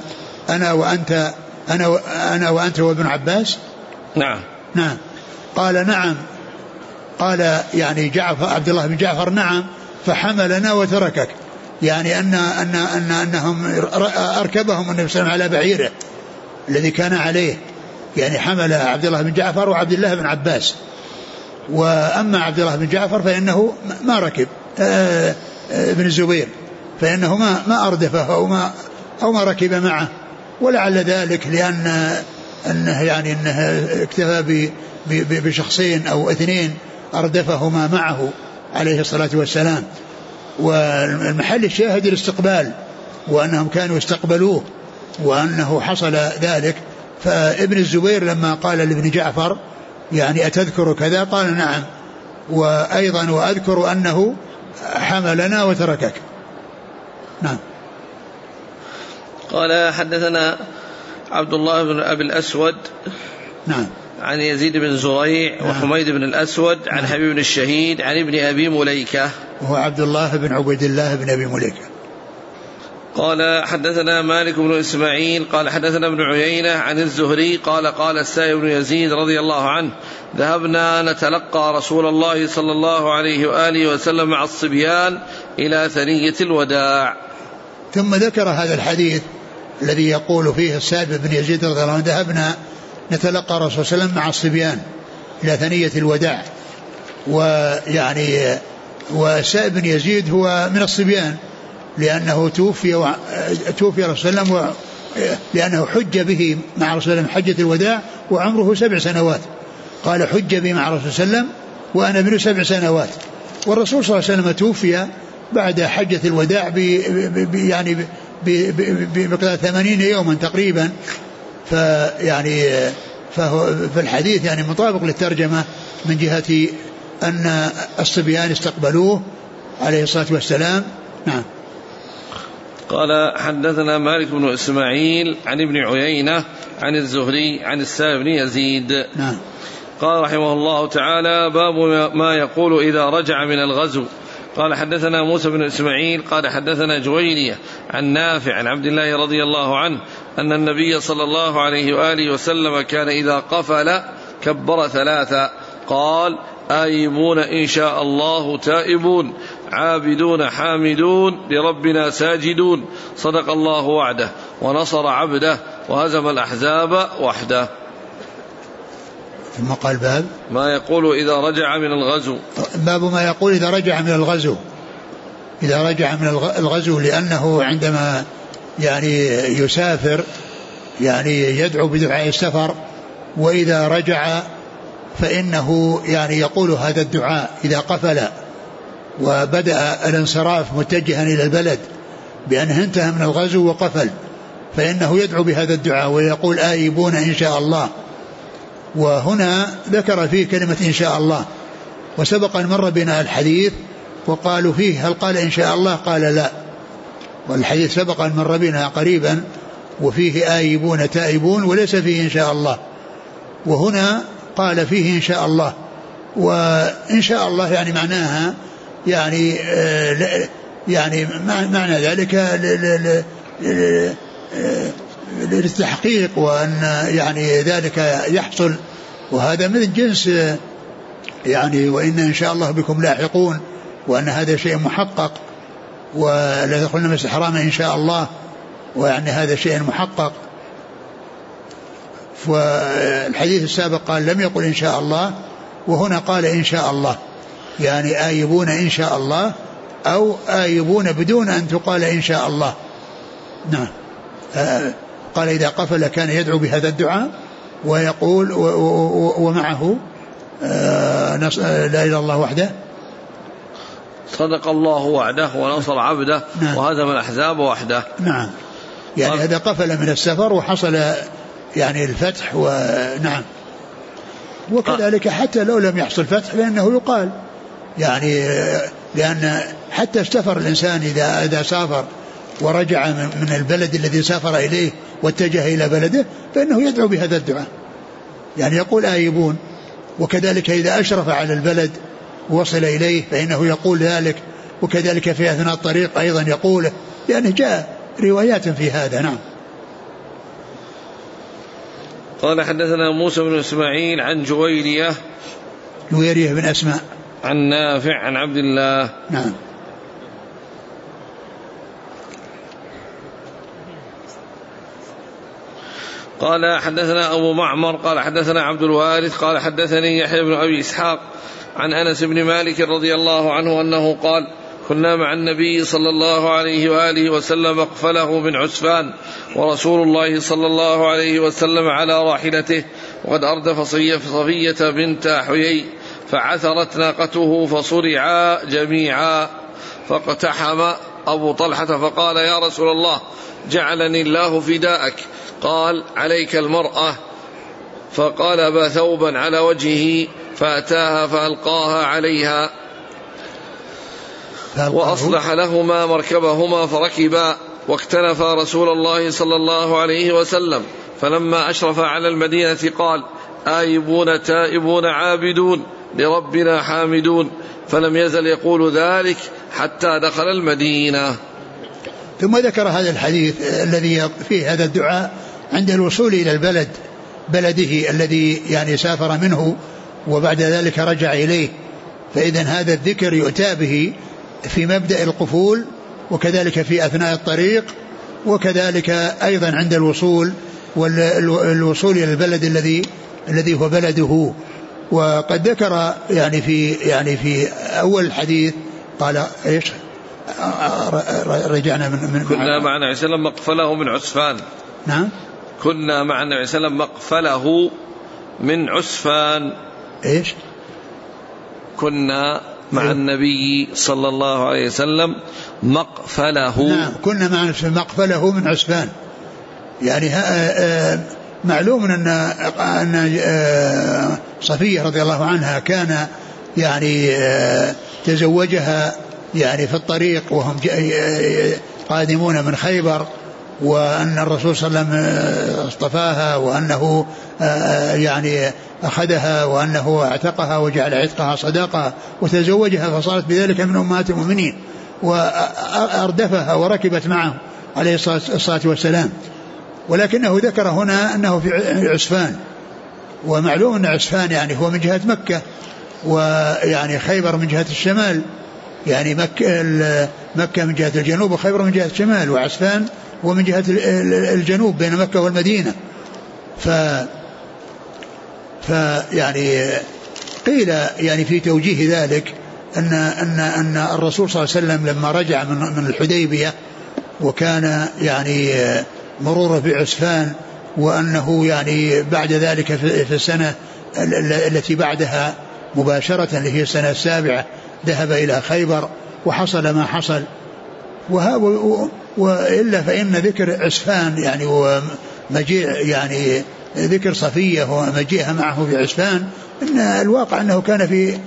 أنا وأنت وابن عباس؟ نعم. قال نعم، قال يعني عبد الله بن جعفر نعم، فحملنا وتركك، يعني أنهم أركبهم النبي صلى الله عليه وسلم على بعيره الذي كان عليه، يعني حمل عبد الله بن جعفر وعبد الله بن عباس. وأما عبد الله بن جعفر فإنه ما ركب ابن الزبير، فإنه ما أردفه أو ما ركب معه، ولعل ذلك أنه اكتفى بشخصين أو اثنين أردفهما معه عليه الصلاة والسلام. والمحل الشاهد الاستقبال، وأنهم كانوا يستقبلوه وأنه حصل ذلك. فابن الزبير لما قال لابن جعفر يعني أتذكر كذا؟ قال نعم، وأيضا وأذكر أنه حملنا وتركك. نعم. قال حدثنا عبد الله بن أبي الأسود نعم عن يزيد بن زريع وحميد بن الأسود عن حبيب بن الشهيد عن ابن أبي مليكة وهو عبد الله بن عبيد الله بن أبي مليكة. قال حدثنا مالك بن إسماعيل قال حدثنا ابن عيينة عن الزهري قال السائب بن يزيد رضي الله عنه ذهبنا نتلقى رسول الله صلى الله عليه وآله وسلم مع الصبيان إلى ثنية الوداع. ثم ذكر هذا الحديث الذي يقول فيه السائب بن يزيد رضي الله عنه ذهبنا نتلقى الرسول صلى الله عليه وسلم مع الصبيان إلى ثنية الوداع. ويعني وسائب بن يزيد هو من الصبيان لأنه توفي الرسول صلى الله عليه وسلم لأنه حج به مع الرسول صلى الله عليه وسلم حجة الوداع وعمره 7 سنوات. قال حج به مع الرسول صلى الله عليه وسلم وأنا ابن 7 سنوات. والرسول صلى الله عليه وسلم توفي بعد حجة الوداع يعني بمقدار 80 يوما تقريبا. فيعني فالحديث يعني مطابق للترجمة من جهة أن الصبيان استقبلوه عليه الصلاة والسلام. نعم. قال حدثنا مالك بن إسماعيل عن ابن عيينة عن الزهري عن السائب بن يزيد. نعم. قال رحمه الله تعالى باب ما يقول إذا رجع من الغزو. قال حدثنا موسى بن إسماعيل قال حدثنا جويرية عن نافع عن عبد الله رضي الله عنه أن النبي صلى الله عليه وآله وسلم كان إذا قفل كبر 3 قال آيبون إن شاء الله تائبون عابدون حامدون لربنا ساجدون صدق الله وعده ونصر عبده وهزم الأحزاب وحده. ثم قال باب ما يقول إذا رجع من الغزو. باب ما يقول إذا رجع من الغزو. إذا رجع من الغزو لأنه عندما يعني يسافر يعني يدعو بدعاء السفر وإذا رجع فإنه يعني يقول هذا الدعاء إذا قفل وبدأ الانصراف متجها إلى البلد بأنه انتهى من الغزو وقفل فإنه يدعو بهذا الدعاء ويقول آيبون إن شاء الله. وهنا ذكر فيه كلمة إن شاء الله وسبق أن مر بنا الحديث وقالوا فيه هل قال إن شاء الله قال لا. والحديث سبق أن مر بنا قريبا وفيه آيبون تائبون وليس فيه إن شاء الله. وهنا قال فيه إن شاء الله. وإن شاء الله يعني معناها يعني معنى ذلك للتحقيق وأن يعني ذلك يحصل وهذا من جنس يعني وإن إن شاء الله بكم لاحقون وأن هذا شيء محقق ولا يدخلون مسجد الحرام إن شاء الله ويعني هذا شيء محقق. والحديث السابق قال لم يقل إن شاء الله وهنا قال إن شاء الله يعني آيبون إن شاء الله أو آيبون بدون أن تقال إن شاء الله. نعم. قال إذا قفل كان يدعو بهذا الدعاء ويقول ومعه لا إله إلا الله وحده صدق الله وعده ونصر عبده. نعم. وهزم الأحزاب وحده. نعم. يعني هذا قفل من السفر وحصل يعني الفتح. ونعم. وكذلك حتى لو لم يحصل فتح فإنه يقال يعني لأن حتى استفر الإنسان إذا سافر ورجع من البلد الذي سافر إليه واتجه إلى بلده فإنه يدعو بهذا الدعاء يعني يقول آيبون. وكذلك إذا أشرف على البلد ووصل إليه فإنه يقول ذلك. وكذلك في أثناء الطريق أيضا يقوله لأنه جاء روايات في هذا. نعم. قال حدثنا موسى بن إسماعيل عن جويرية بن أسماء عن نافع عن عبد الله. نعم. قال حدثنا أبو معمر قال حدثنا عبد الوارث قال حدثني يحيى بن أبي إسحاق عن أنس بن مالك رضي الله عنه أنه قال كنا مع النبي صلى الله عليه وآله وسلم أقفله من عسفان ورسول الله صلى الله عليه وسلم على راحلته وقد أردف صفية بنت حيي فعثرت ناقته فصرعا جميعا فاقتحم أبو طلحة فقال يا رسول الله جعلني الله فداءك. قال عليك المرأة. فقال أبا ثوبا على وجهه فأتاها فألقاها عليها وأصلح لهما مركبهما فركبا واكتنفا رسول الله صلى الله عليه وسلم. فلما أشرف على المدينة قال آيبون تائبون عابدون لربنا حامدون فلم يزل يقول ذلك حتى دخل المدينة. ثم ذكر هذا الحديث الذي فيه هذا الدعاء عند الوصول إلى بلده الذي يعني سافر منه وبعد ذلك رجع إليه. فإذن هذا الذكر يؤتى به في مبدأ القفول وكذلك في أثناء الطريق وكذلك أيضا عند الوصول والوصول إلى البلد الذي هو بلده. وقد ذكر يعني في أول الحديث قال إيش؟ رجعنا من كنا مع النبي صلى الله عليه وسلم مقفله من عسفان. نعم كنا مع النبي صلى الله عليه وسلم مقفله من عسفان. إيش؟ كنا مع النبي صلى الله عليه وسلم مقفله. نعم كنا مع مقفله من عسفان. يعني معلوم أن صفية رضي الله عنها كان يعني تزوجها يعني في الطريق وهم قادمون من خيبر، وأن الرسول صلى الله عليه وسلم اصطفاها، وأنه يعني أخذها، وأنه اعتقها وجعل عتقها صداقة وتزوجها، فصارت بذلك من أمهات المؤمنين، وأردفها وركبت معه عليه الصلاة والسلام. ولكنه ذكر هنا أنه في عسفان، ومعلوم أن عسفان يعني هو من جهة مكة، ويعني خيبر من جهة الشمال، يعني مكة من جهة الجنوب وخيبر من جهة الشمال، وعسفان هو من جهة الجنوب بين مكة والمدينة. يعني قيل يعني في توجيه ذلك أن الرسول صلى الله عليه وسلم لما رجع من الحديبية، وكان يعني مروره بعسفان، وأنه يعني بعد ذلك في السنة التي بعدها مباشرة اللي هي السنة السابعة ذهب إلى خيبر وحصل ما حصل. وإلا فإن ذكر عسفان يعني ومجيء يعني ذكر صفية ومجيئها معه في عسفان، إن الواقع أنه كان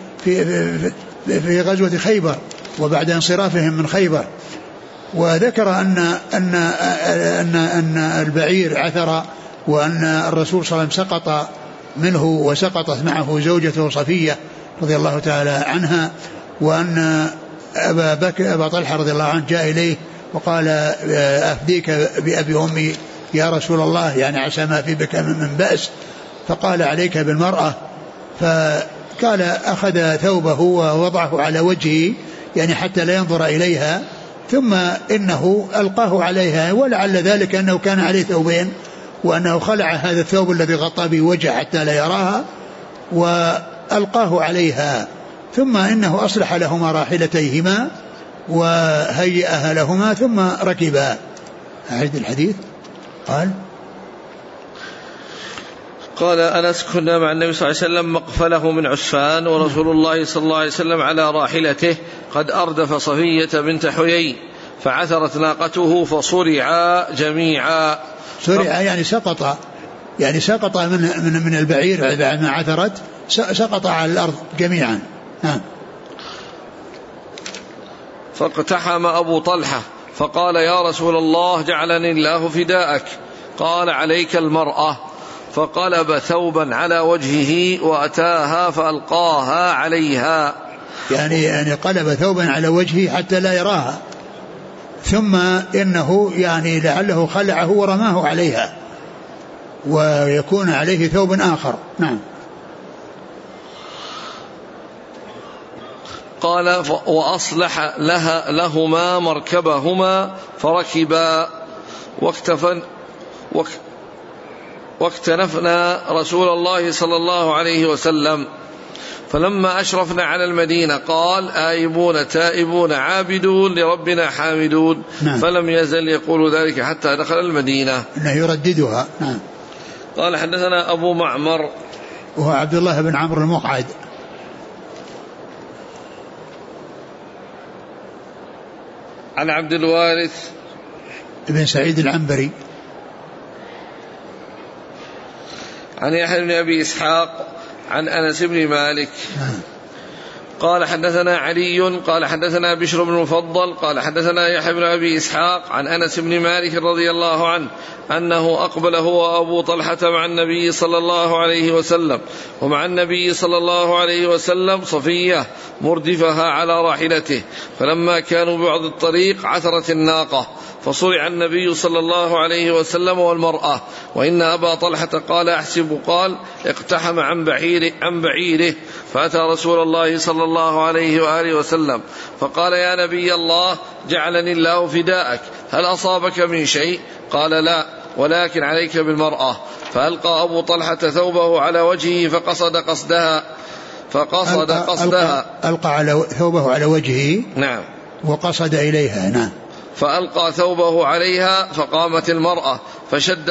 في غزوة خيبر وبعد انصرافهم من خيبر. وذكر أن البعير عثر، وأن الرسول صلى الله عليه وسلم سقط منه وسقطت معه زوجته صفية رضي الله تعالى عنها، وأن أبا طلحة رضي الله عنه جاء إليه وقال أفديك بأبي أمي يا رسول الله، يعني عسى ما في بك من بأس. فقال عليك بالمرأة. فقال أخذ ثوبه ووضعه على وجهه يعني حتى لا ينظر إليها، ثم إنه ألقاه عليها، ولعل ذلك أنه كان عليه ثوبين، وأنه خلع هذا الثوب الذي غطى به وجهه حتى لا يراها وألقاه عليها. ثم إنه أصلح لهما راحلتيهما وهيئها لهما ثم ركبا. أعيد الحديث. قال أنس كنا مع النبي صلى الله عليه وسلم مقفله من عسفان، ورسول الله صلى الله عليه وسلم على راحلته قد أردف صفية بنت حيي، فعثرت ناقته فصرعا جميعا. صرعا يعني سقط من البعير بعد ما عثرت، سقط على الأرض جميعا. فاقتحم أبو طلحة فقال يا رسول الله جعلني الله فداءك. قال عليك المرأة. فقلب ثوبا على وجهه وأتاها فألقاها عليها. يعني قلب ثوبا على وجهه حتى لا يراها، ثم إنه يعني لعله خلعه ورماه عليها ويكون عليه ثوب آخر. نعم. قال وأصلح لهما مركبهما فركبا واكتنفنا رسول الله صلى الله عليه وسلم. فلما أشرفنا على المدينة قال آيبون تائبون عابدون لربنا حامدون. نعم. فلم يزل يقول ذلك حتى دخل المدينة. إنه يرددها. نعم. قال حدثنا أبو معمر وهو عبد الله بن عمرو المقعد عن عبد الوارث بن سعيد العنبري عن يحيى بن أبي إسحاق عن أنس بن مالك. قال حدثنا علي قال حدثنا بشر بن المفضل قال حدثنا يحيى بن أبي إسحاق عن أنس بن مالك رضي الله عنه أنه أقبل هو وأبو طلحة مع النبي صلى الله عليه وسلم، ومع النبي صلى الله عليه وسلم صفية مردفها على راحلته، فلما كانوا ببعض الطريق عثرت الناقة فصرع النبي صلى الله عليه وسلم والمرأة، وإن أبا طلحة قال أحسب قال اقتحم عن بعيره فأتى رسول الله صلى الله عليه وآله وسلم فقال يا نبي الله جعلني الله فداءك، هل أصابك من شيء؟ قال لا. ولكن عليك بالمرأة. فألقى أبو طلحة ثوبه على وجهه فقصد قصدها ألقى ثوبه على وجهه. نعم. وقصد إليها. نعم. فألقى ثوبه عليها فقامت المرأة فشد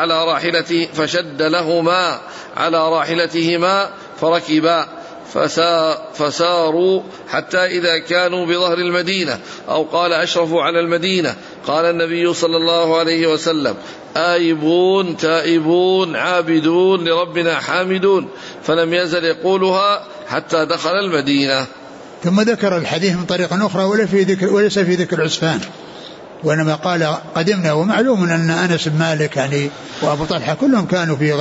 لهما على راحلتهما فركبا فساروا حتى إذا كانوا بظهر المدينة أو قال أشرفوا على المدينة. قال النبي صلى الله عليه وسلم: آيبون تائبون عابدون لربنا حامدون، فلم يزل يقولها حتى دخل المدينة. ثم ذكر الحديث من طريقة أخرى وليس في ذكر عسفان، وإنما قال قدمنا. ومعلوم أن أنس بن مالك يعني وأبو طلحة كلهم كانوا في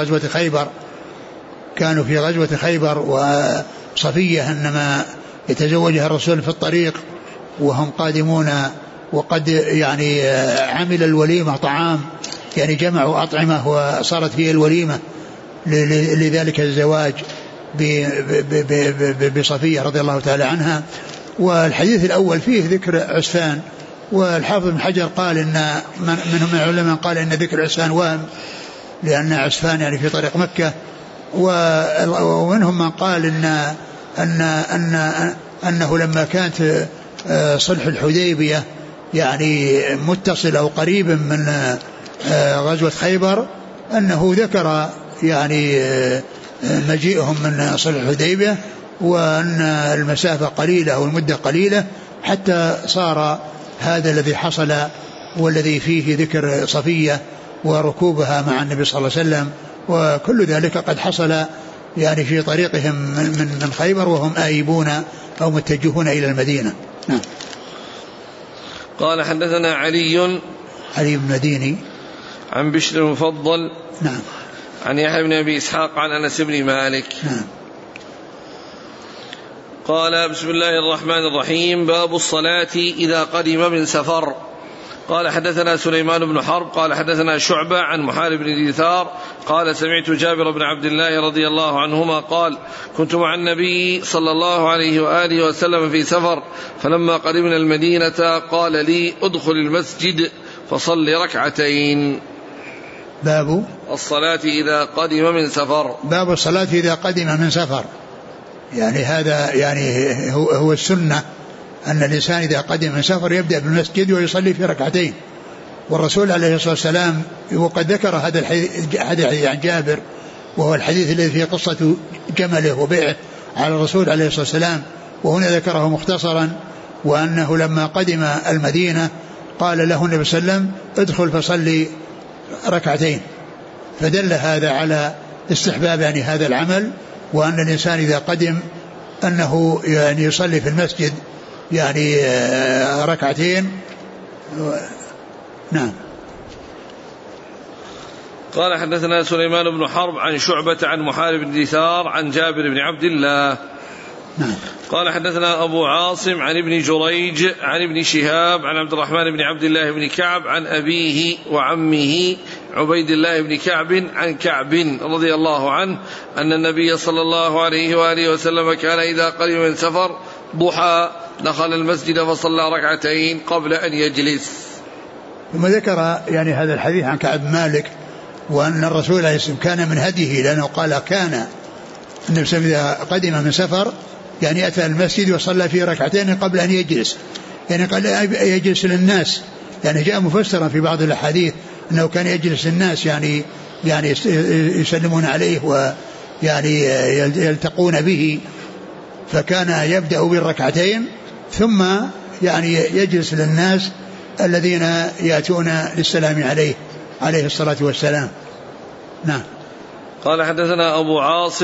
غزوة خيبر، وصفية إنما يتزوجها الرسول في الطريق وهم قادمون، وقد يعني عمل الوليمة طعام، يعني جمعوا أطعمة وصارت هي الوليمة لذلك الزواج بصفية رضي الله تعالى عنها. والحديث الأول فيه ذكر عسفان، والحافظ بن حجر قال إن منهم من العلماء قال إن ذكر عسفان وهم، لأن عسفان يعني في طريق مكة، ومنهم من قال أنه لما كانت صلح الحديبية يعني متصل أو قريب من غزوة خيبر أنه ذكر يعني مجيئهم من صلح الحديبية، وأن المسافة قليلة والمدة قليلة حتى صار هذا الذي حصل، والذي فيه ذكر صفية وركوبها مع النبي صلى الله عليه وسلم. وكل ذلك قد حصل يعني في طريقهم من خيبر وهم آيبون أو متجهون إلى المدينة. نعم. قال حدثنا علي بن مديني عن بشر المفضل. نعم. عن يحيى بن أبي إسحاق عن أنس بن مالك. نعم. قال: بسم الله الرحمن الرحيم. باب الصلاة إذا قدم من سفر. قال حدثنا سليمان بن حرب قال حدثنا شعبة عن محارب بن دثار قال: سمعت جابر بن عبد الله رضي الله عنهما قال: كنت مع النبي صلى الله عليه وآله وسلم في سفر، فلما قدمنا المدينة قال لي: ادخل المسجد فصل ركعتين. باب الصلاة إذا قدم من سفر. باب الصلاة إذا قدم من سفر، يعني هذا يعني هو السنة أن الإنسان إذا قدم من سفر يبدأ بالمسجد ويصلي في ركعتين. والرسول عليه الصلاة والسلام وقد ذكر هذا الحديث عن جابر، وهو الحديث الذي فيه قصة جمله وبيعه على الرسول عليه الصلاة والسلام، وهنا ذكره مختصرا، وأنه لما قدم المدينة قال له النبي صلى الله عليه وسلم: ادخل فصلي ركعتين. فدل هذا على استحباب يعني هذا العمل، وأن الإنسان إذا قدم أنه يعني يصلي في المسجد يعني ركعتين. نعم. قال حدثنا سليمان بن حرب عن شعبة عن محارب بن دثار عن جابر بن عبد الله. نعم. قال حدثنا أبو عاصم عن ابن جريج عن ابن شهاب عن عبد الرحمن بن عبد الله بن كعب عن أبيه وعمه عبيد الله بن كعب عن كعب رضي الله عنه أن النبي صلى الله عليه وآله وسلم كان إذا قدم من سفر ضحى دخل المسجد فصلى ركعتين قبل أن يجلس. ثم ذكر يعني هذا الحديث عن كعب مالك، وأن الرسول عليه الصلاة والسلام كان من هديه، لأنه قال كان النبي صلى الله عليه وسلم إذا قدم من سفر يعني أتى المسجد وصلى فيه ركعتين قبل أن يجلس، يعني قال يجلس للناس، يعني جاء مفسرا في بعض الأحاديث أنه كان يجلس للناس يعني يسلمون عليه ويعني يلتقون به، فكان يبدأ بالركعتين ثم يعني يجلس للناس الذين يأتون للسلام عليه الصلاة والسلام. نعم. قال حدثنا أبو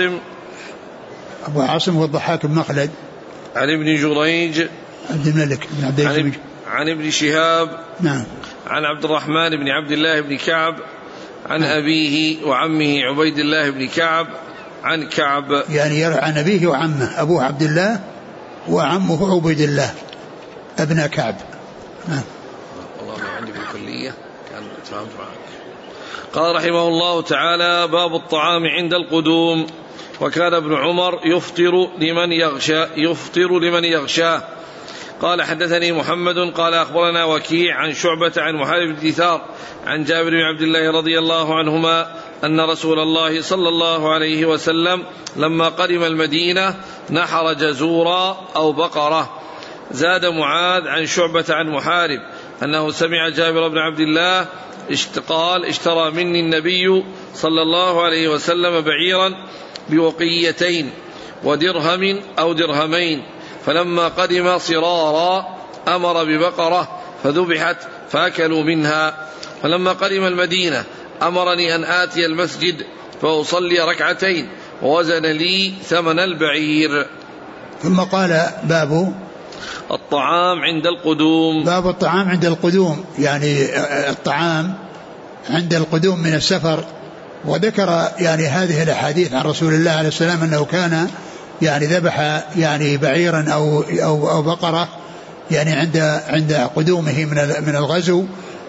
عاصم هو الضحاك بن مخلد عن ابن جريج عبد الملك بن عبد العزيز عن ابن شهاب. نعم. عن عبد الرحمن بن عبد الله بن كعب عن أبيه وعمه عبيد الله بن كعب عن كعب، يعني يروي عن أبيه وعمه، أبوه عبد الله وعمه عبيد الله ابن كعب. نعم. والله ما عندي بالكلية كان تفهمت معك. قال رحمه الله تعالى: باب الطعام عند القدوم. وكان ابن عمر يفطر لمن يغشاه. قال حدثني محمد قال أخبرنا وكيع عن شعبة عن محارب بن دثار عن جابر بن عبد الله رضي الله عنهما أن رسول الله صلى الله عليه وسلم لما قدم المدينة نحر جزورا أو بقرة. زاد معاذ عن شعبة عن محارب أنه سمع جابر بن عبد الله قال اشترى مني النبي صلى الله عليه وسلم بعيرا بوقيتين ودرهم أو درهمين، فلما قدم صرارا أمر ببقرة فذبحت فأكلوا منها. فلما قدم المدينة أمرني أن آتي المسجد فأصلي ركعتين ووزن لي ثمن البعير. ثم قال باب الطعام عند القدوم. باب الطعام عند القدوم، يعني الطعام عند القدوم من السفر. وذكر يعني هذه الأحاديث عن رسول الله عليه السلام أنه كان يعني ذبح يعني بعيرا أو بقرة يعني عند قدومه من الغزو،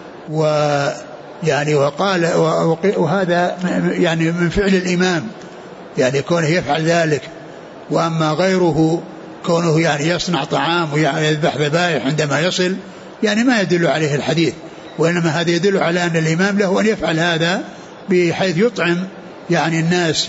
ويعني وقال وهذا يعني من فعل الإمام يعني كونه يفعل ذلك. وأما غيره كونه يعني يصنع طعام ويذبح ذبائح عندما يصل يعني ما يدل عليه الحديث، وإنما هذا يدل على أن الإمام له أن يفعل هذا بحيث يطعم يعني الناس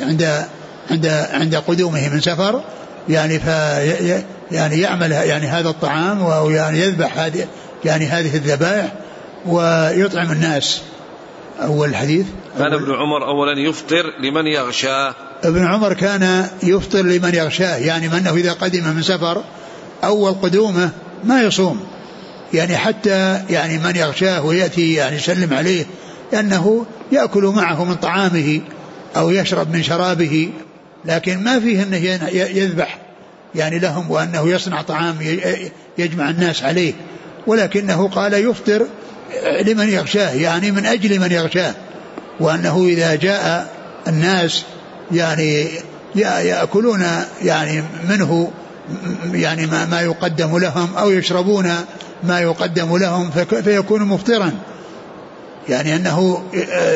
عند قدومه من سفر، يعني يعني يعمل يعني هذا الطعام ويعني يذبح هذه الذبائح ويطعم الناس. أول الحديث كان ابن عمر أولا يفطر لمن يغشاه. ابن عمر كان يفطر لمن يغشاه، يعني من أنه إذا قدم من سفر أول قدومه ما يصوم، يعني حتى يعني من يغشاه ويأتي يعني يسلم عليه لأنه يأكل معه من طعامه أو يشرب من شرابه، لكن ما فيه أنه يذبح يعني لهم وأنه يصنع طعام يجمع الناس عليه، ولكنه قال يفطر لمن يغشاه يعني من أجل من يغشاه، وأنه إذا جاء الناس يعني يأكلون يعني منه يعني ما يقدم لهم أو يشربون ما يقدم لهم فيكون مفطرا، يعني أنه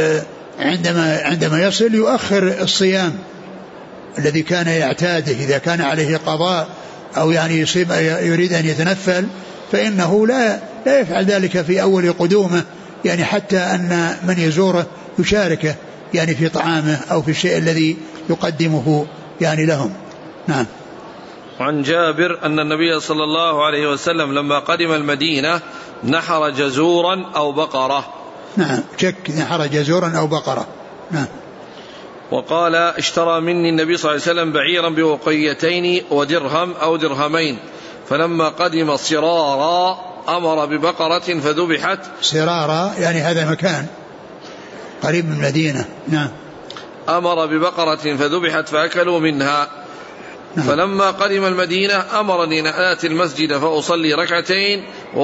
عندما يصل يؤخر الصيام الذي كان يعتاده إذا كان عليه قضاء أو يعني يريد أن يتنفل، فإنه لا يفعل ذلك في أول قدومه، يعني حتى أن من يزوره يشاركه يعني في طعامه أو في الشيء الذي يقدمه يعني لهم. نعم. وعن جابر أن النبي صلى الله عليه وسلم لما قدم المدينة نحر جزورا أو بقرة. نعم، نحر جزورا أو بقرة. نعم. وقال اشترى مني النبي صلى الله عليه وسلم بعيرا بوقيتين ودرهم أو درهمين، فلما قدم صرارا أمر ببقرة فذبحت. صرارا يعني هذا مكان قريب من المدينة. نعم. أمر ببقرة فذبحت فأكلوا منها. نعم. فلما قدم المدينة أمرني أن آتي المسجد فأصلي ركعتين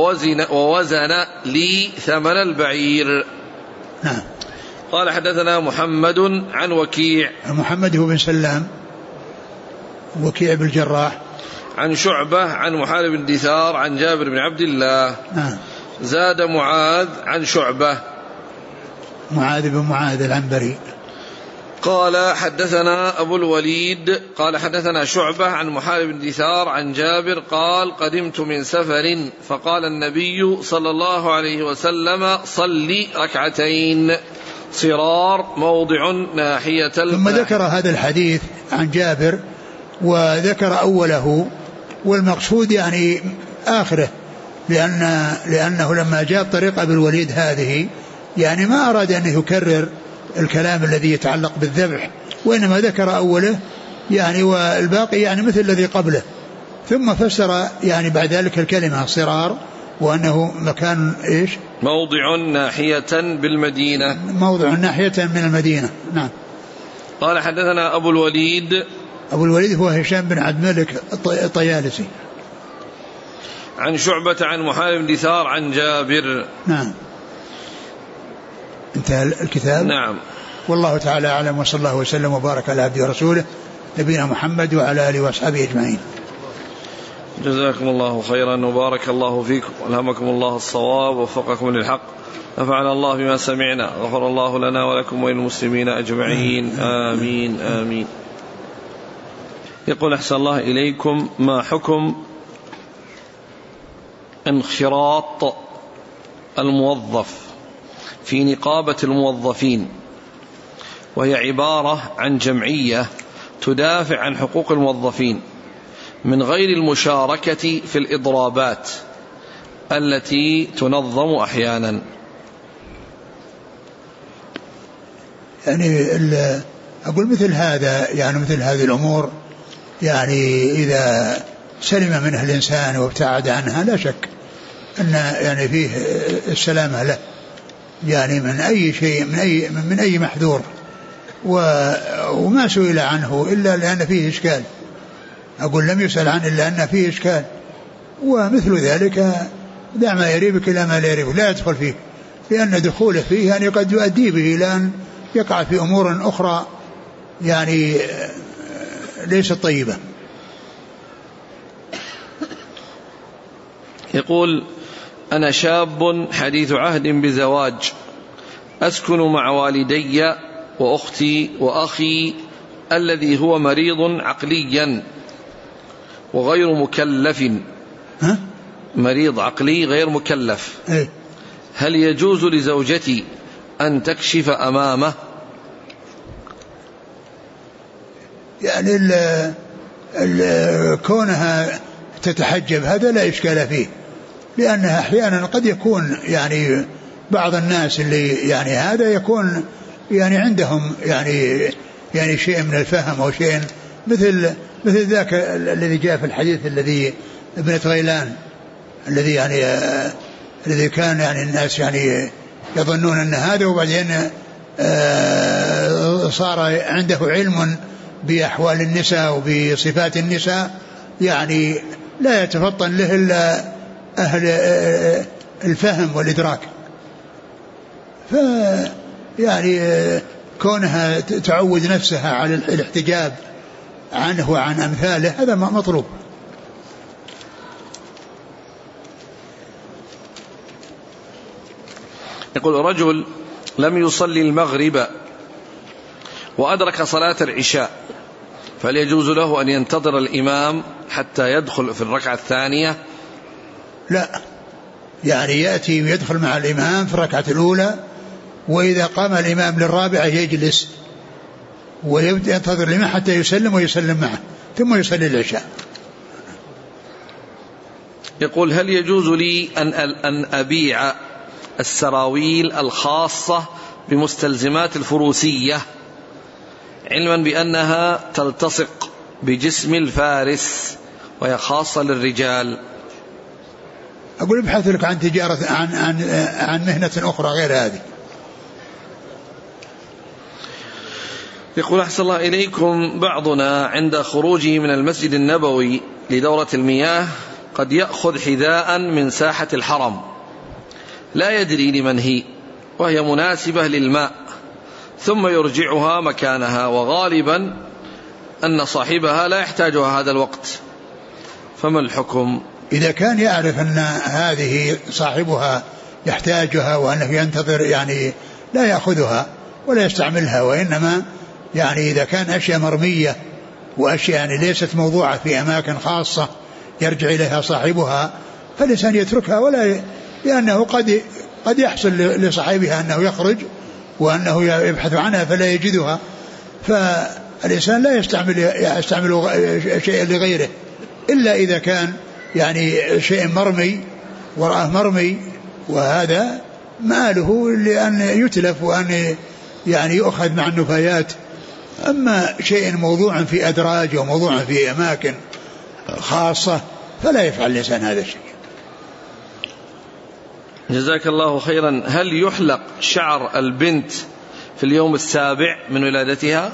ووزن لي ثمن البعير. نعم. قال حدثنا محمد عن وكيع. محمد هو بن سلام وكيع بن الجراح. عن شعبة عن محارب بن دثار عن جابر بن عبد الله. نعم. زاد معاذ عن شعبة. معاذ بن معاذ العنبري. قال حدثنا أبو الوليد قال حدثنا شعبة عن محارب بن دثار عن جابر قال قدمت من سفر فقال النبي صلى الله عليه وسلم صلي ركعتين. صرار موضع ناحية ثم ذكر هذا الحديث عن جابر وذكر أوله، والمقصود يعني آخره، لأنه لما جاء طريق أبي الوليد هذه يعني ما أراد أن يكرر الكلام الذي يتعلق بالذبح، وإنما ذكر أوله يعني والباقي يعني مثل الذي قبله، ثم فسر يعني بعد ذلك الكلمة صرار وأنه مكان إيش؟ موضع ناحية بالمدينة. موضع ناحية من المدينة. نعم. قال حدثنا أبو الوليد. أبو الوليد هو هشام بن عبد الملك الطيالسي. عن شعبة عن محارب بن دثار عن جابر. نعم. انتهى الكتاب. نعم. والله تعالى أعلم، وصلى الله وسلم وبارك على عبده ورسوله نبينا محمد وعلى آله وأصحابه أجمعين. جزاكم الله خيرا وبارك الله فيكم والهمكم الله الصواب ووفقكم للحق، نفعنا الله بما سمعنا، غفر الله لنا ولكم وللمسلمين أجمعين، آمين آمين. يقول أحسن الله إليكم، ما حكم انخراط الموظف في نقابة الموظفين، وهي عبارة عن جمعية تدافع عن حقوق الموظفين من غير المشاركة في الإضرابات التي تنظم أحيانا. يعني أقول مثل هذا، يعني مثل هذه الأمور، يعني إذا سلم منها الإنسان وابتعد عنها لا شك أن يعني فيه السلامة له، يعني من أي شيء، من أي محذور، وما سئل عنه إلا لأن فيه إشكال. أقول لم يسأل عنه إلا أن فيه إشكال، ومثل ذلك دع ما يريبك إلى ما لا يريبك، لا يدخل فيه، لأن دخوله فيه يعني قد يؤدي به إلى أن يقع في أمور أخرى يعني ليست طيبة. يقول: أنا شاب حديث عهد بزواج، أسكن مع والدي وأختي وأخي الذي هو مريض عقليا وغير مكلف. مريض عقلي غير مكلف. هل يجوز لزوجتي أن تكشف أمامه؟ يعني كونها تتحجب هذا لا إشكال فيه، لأنها أحيانا قد يكون يعني بعض الناس اللي يعني هذا يكون يعني عندهم يعني شيء من الفهم أو شيء مثل ذاك الذي جاء في الحديث الذي ابنة غيلان الذي كان يعني الناس يعني يظنون أن هذا، وبعدين صار عنده علم بأحوال النساء وبصفات النساء، يعني لا يتفطن له إلا أهل الفهم والإدراك. فيعني كونها تعود نفسها على الاحتجاب عنه وعن أمثاله هذا مطلوب. يقول: رجل لم يصلي المغرب وأدرك صلاة العشاء، فهل يجوز له أن ينتظر الإمام حتى يدخل في الركعة الثانية؟ لا، يعني يأتي ويدخل مع الإمام في الركعة الأولى، وإذا قام الإمام للرابعة يجلس وينتظر الإمام حتى يسلم ويسلم معه ثم يصلي العشاء. يقول: هل يجوز لي أن أبيع السراويل الخاصة بمستلزمات الفروسية علما بأنها تلتصق بجسم الفارس وهي خاصة للرجال؟ أقول ابحث لك عن تجارة عن مهنة أخرى غير هذه. يقول: أحسن الله إليكم، بعضنا عند خروجه من المسجد النبوي لدورة المياه قد يأخذ حذاء من ساحة الحرم لا يدري لمن هي، وهي مناسبة للماء، ثم يرجعها مكانها، وغالبا أن صاحبها لا يحتاجها هذا الوقت، فما الحكم؟ إذا كان يعرف أن هذه صاحبها يحتاجها وأنه ينتظر يعني لا يأخذها ولا يستعملها، وإنما يعني إذا كان أشياء مرمية وأشياء يعني ليست موضوعة في أماكن خاصة يرجع إليها صاحبها، فالإنسان يتركها، ولا لأنه قد يحصل لصاحبها أنه يخرج وأنه يبحث عنها فلا يجدها، فالإنسان لا يستعمل شيئا لغيره إلا إذا كان يعني شيء مرمي وراءه مرمي، وهذا مآله لأن يتلف وأن يعني يؤخذ مع النفايات. أما شيء موضوع في أدراج وموضوع في أماكن خاصة فلا يفعل الإنسان هذا الشيء. جزاك الله خيرا. هل يحلق شعر البنت في اليوم السابع من ولادتها؟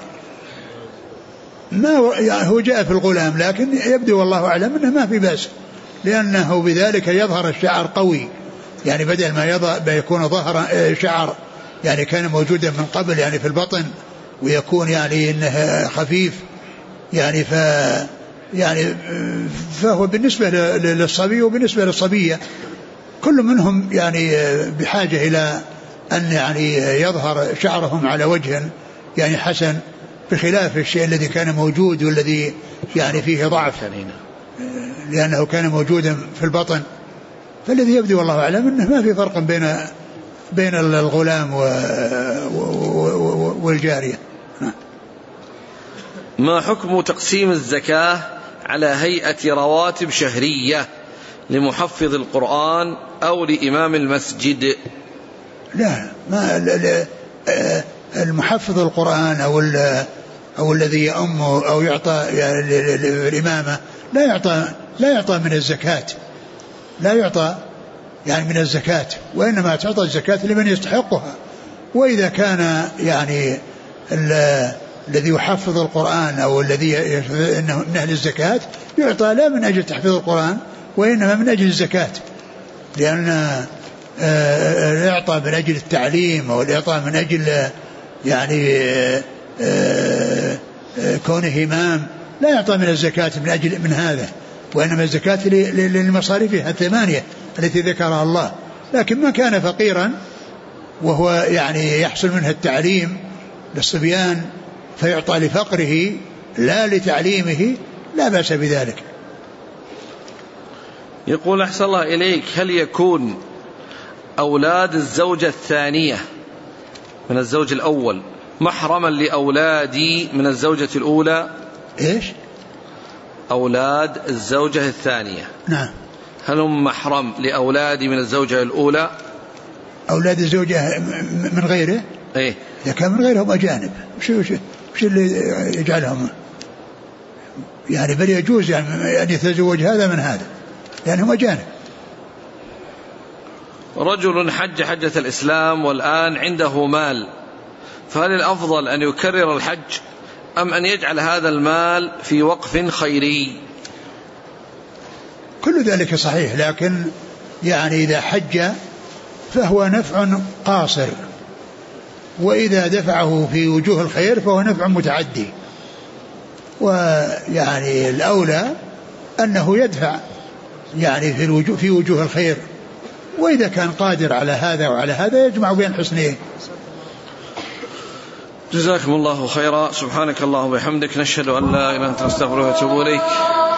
ما يعني هو جاء في الغلام، لكن يبدو والله أعلم أنه ما في بأس، لأنه بذلك يظهر الشعر قوي، يعني بدل ما يكون ظهر شعر يعني كان موجودا من قبل يعني في البطن ويكون يعني إنه خفيف، يعني فهو بالنسبة للصبي وبالنسبة للصبية كل منهم يعني بحاجة إلى أن يعني يظهر شعرهم على وجه يعني حسن، بخلاف الشيء الذي كان موجود والذي يعني فيه ضعف لأنه كان موجودا في البطن، فالذي يبدو والله أعلم أنه ما في فرق بين الغلام والجارية. ما حكم تقسيم الزكاة على هيئة رواتب شهرية لمحفظ القرآن أو لإمام المسجد؟ لا، المحفظ القرآن أو الذي يأمه أو يعطى الإمامة لا يعطى من الزكاة، لا يعطى يعني من الزكاة، وإنما تعطى الزكاة لمن يستحقها. وإذا كان يعني الذي يحفظ القرآن أو الذي إنه من أهل الزكاة يعطى لا من أجل تحفيظ القرآن وإنما من أجل الزكاة، لأن الإعطاء من أجل التعليم أو الإعطاء من أجل يعني كونه إمام لا يعطى من الزكاة من أجل من هذا، وإنما الزكاة للمصاريفها 8 التي ذكرها الله. لكن ما كان فقيرا وهو يعني يحصل منها التعليم للصبيان فيعطى لفقره لا لتعليمه لا بأس بذلك. يقول أحسن الله إليك، هل يكون أولاد الزوجة الثانية من الزوج الأول محرما لأولادي من الزوجة الأولى؟ إيش؟ أولاد الزوجة الثانية نعم، هل هم محرم لأولادي من الزوجة الأولى؟ أولاد الزوجة من غيره؟ إيه؟ إذا كان من غيرهم أجانب وش اللي يجعلهم يعني؟ بل يجوز يعني أن يتزوج هذا من هذا لأنهم أجانب. رجل حج حجة الإسلام والآن عنده مال، فهل الأفضل أن يكرر الحج أم أن يجعل هذا المال في وقف خيري؟ كل ذلك صحيح، لكن يعني إذا حج فهو نفع قاصر، وإذا دفعه في وجوه الخير فهو نفع متعدي، ويعني الأولى أنه يدفع يعني في وجوه الخير، وإذا كان قادر على هذا وعلى هذا يجمع بين حسنين. جزاكم الله خيرا. سبحانك اللهم وبحمدك، نشهد أن لا إله إلا أنت نستغفرك ونتوب إليك.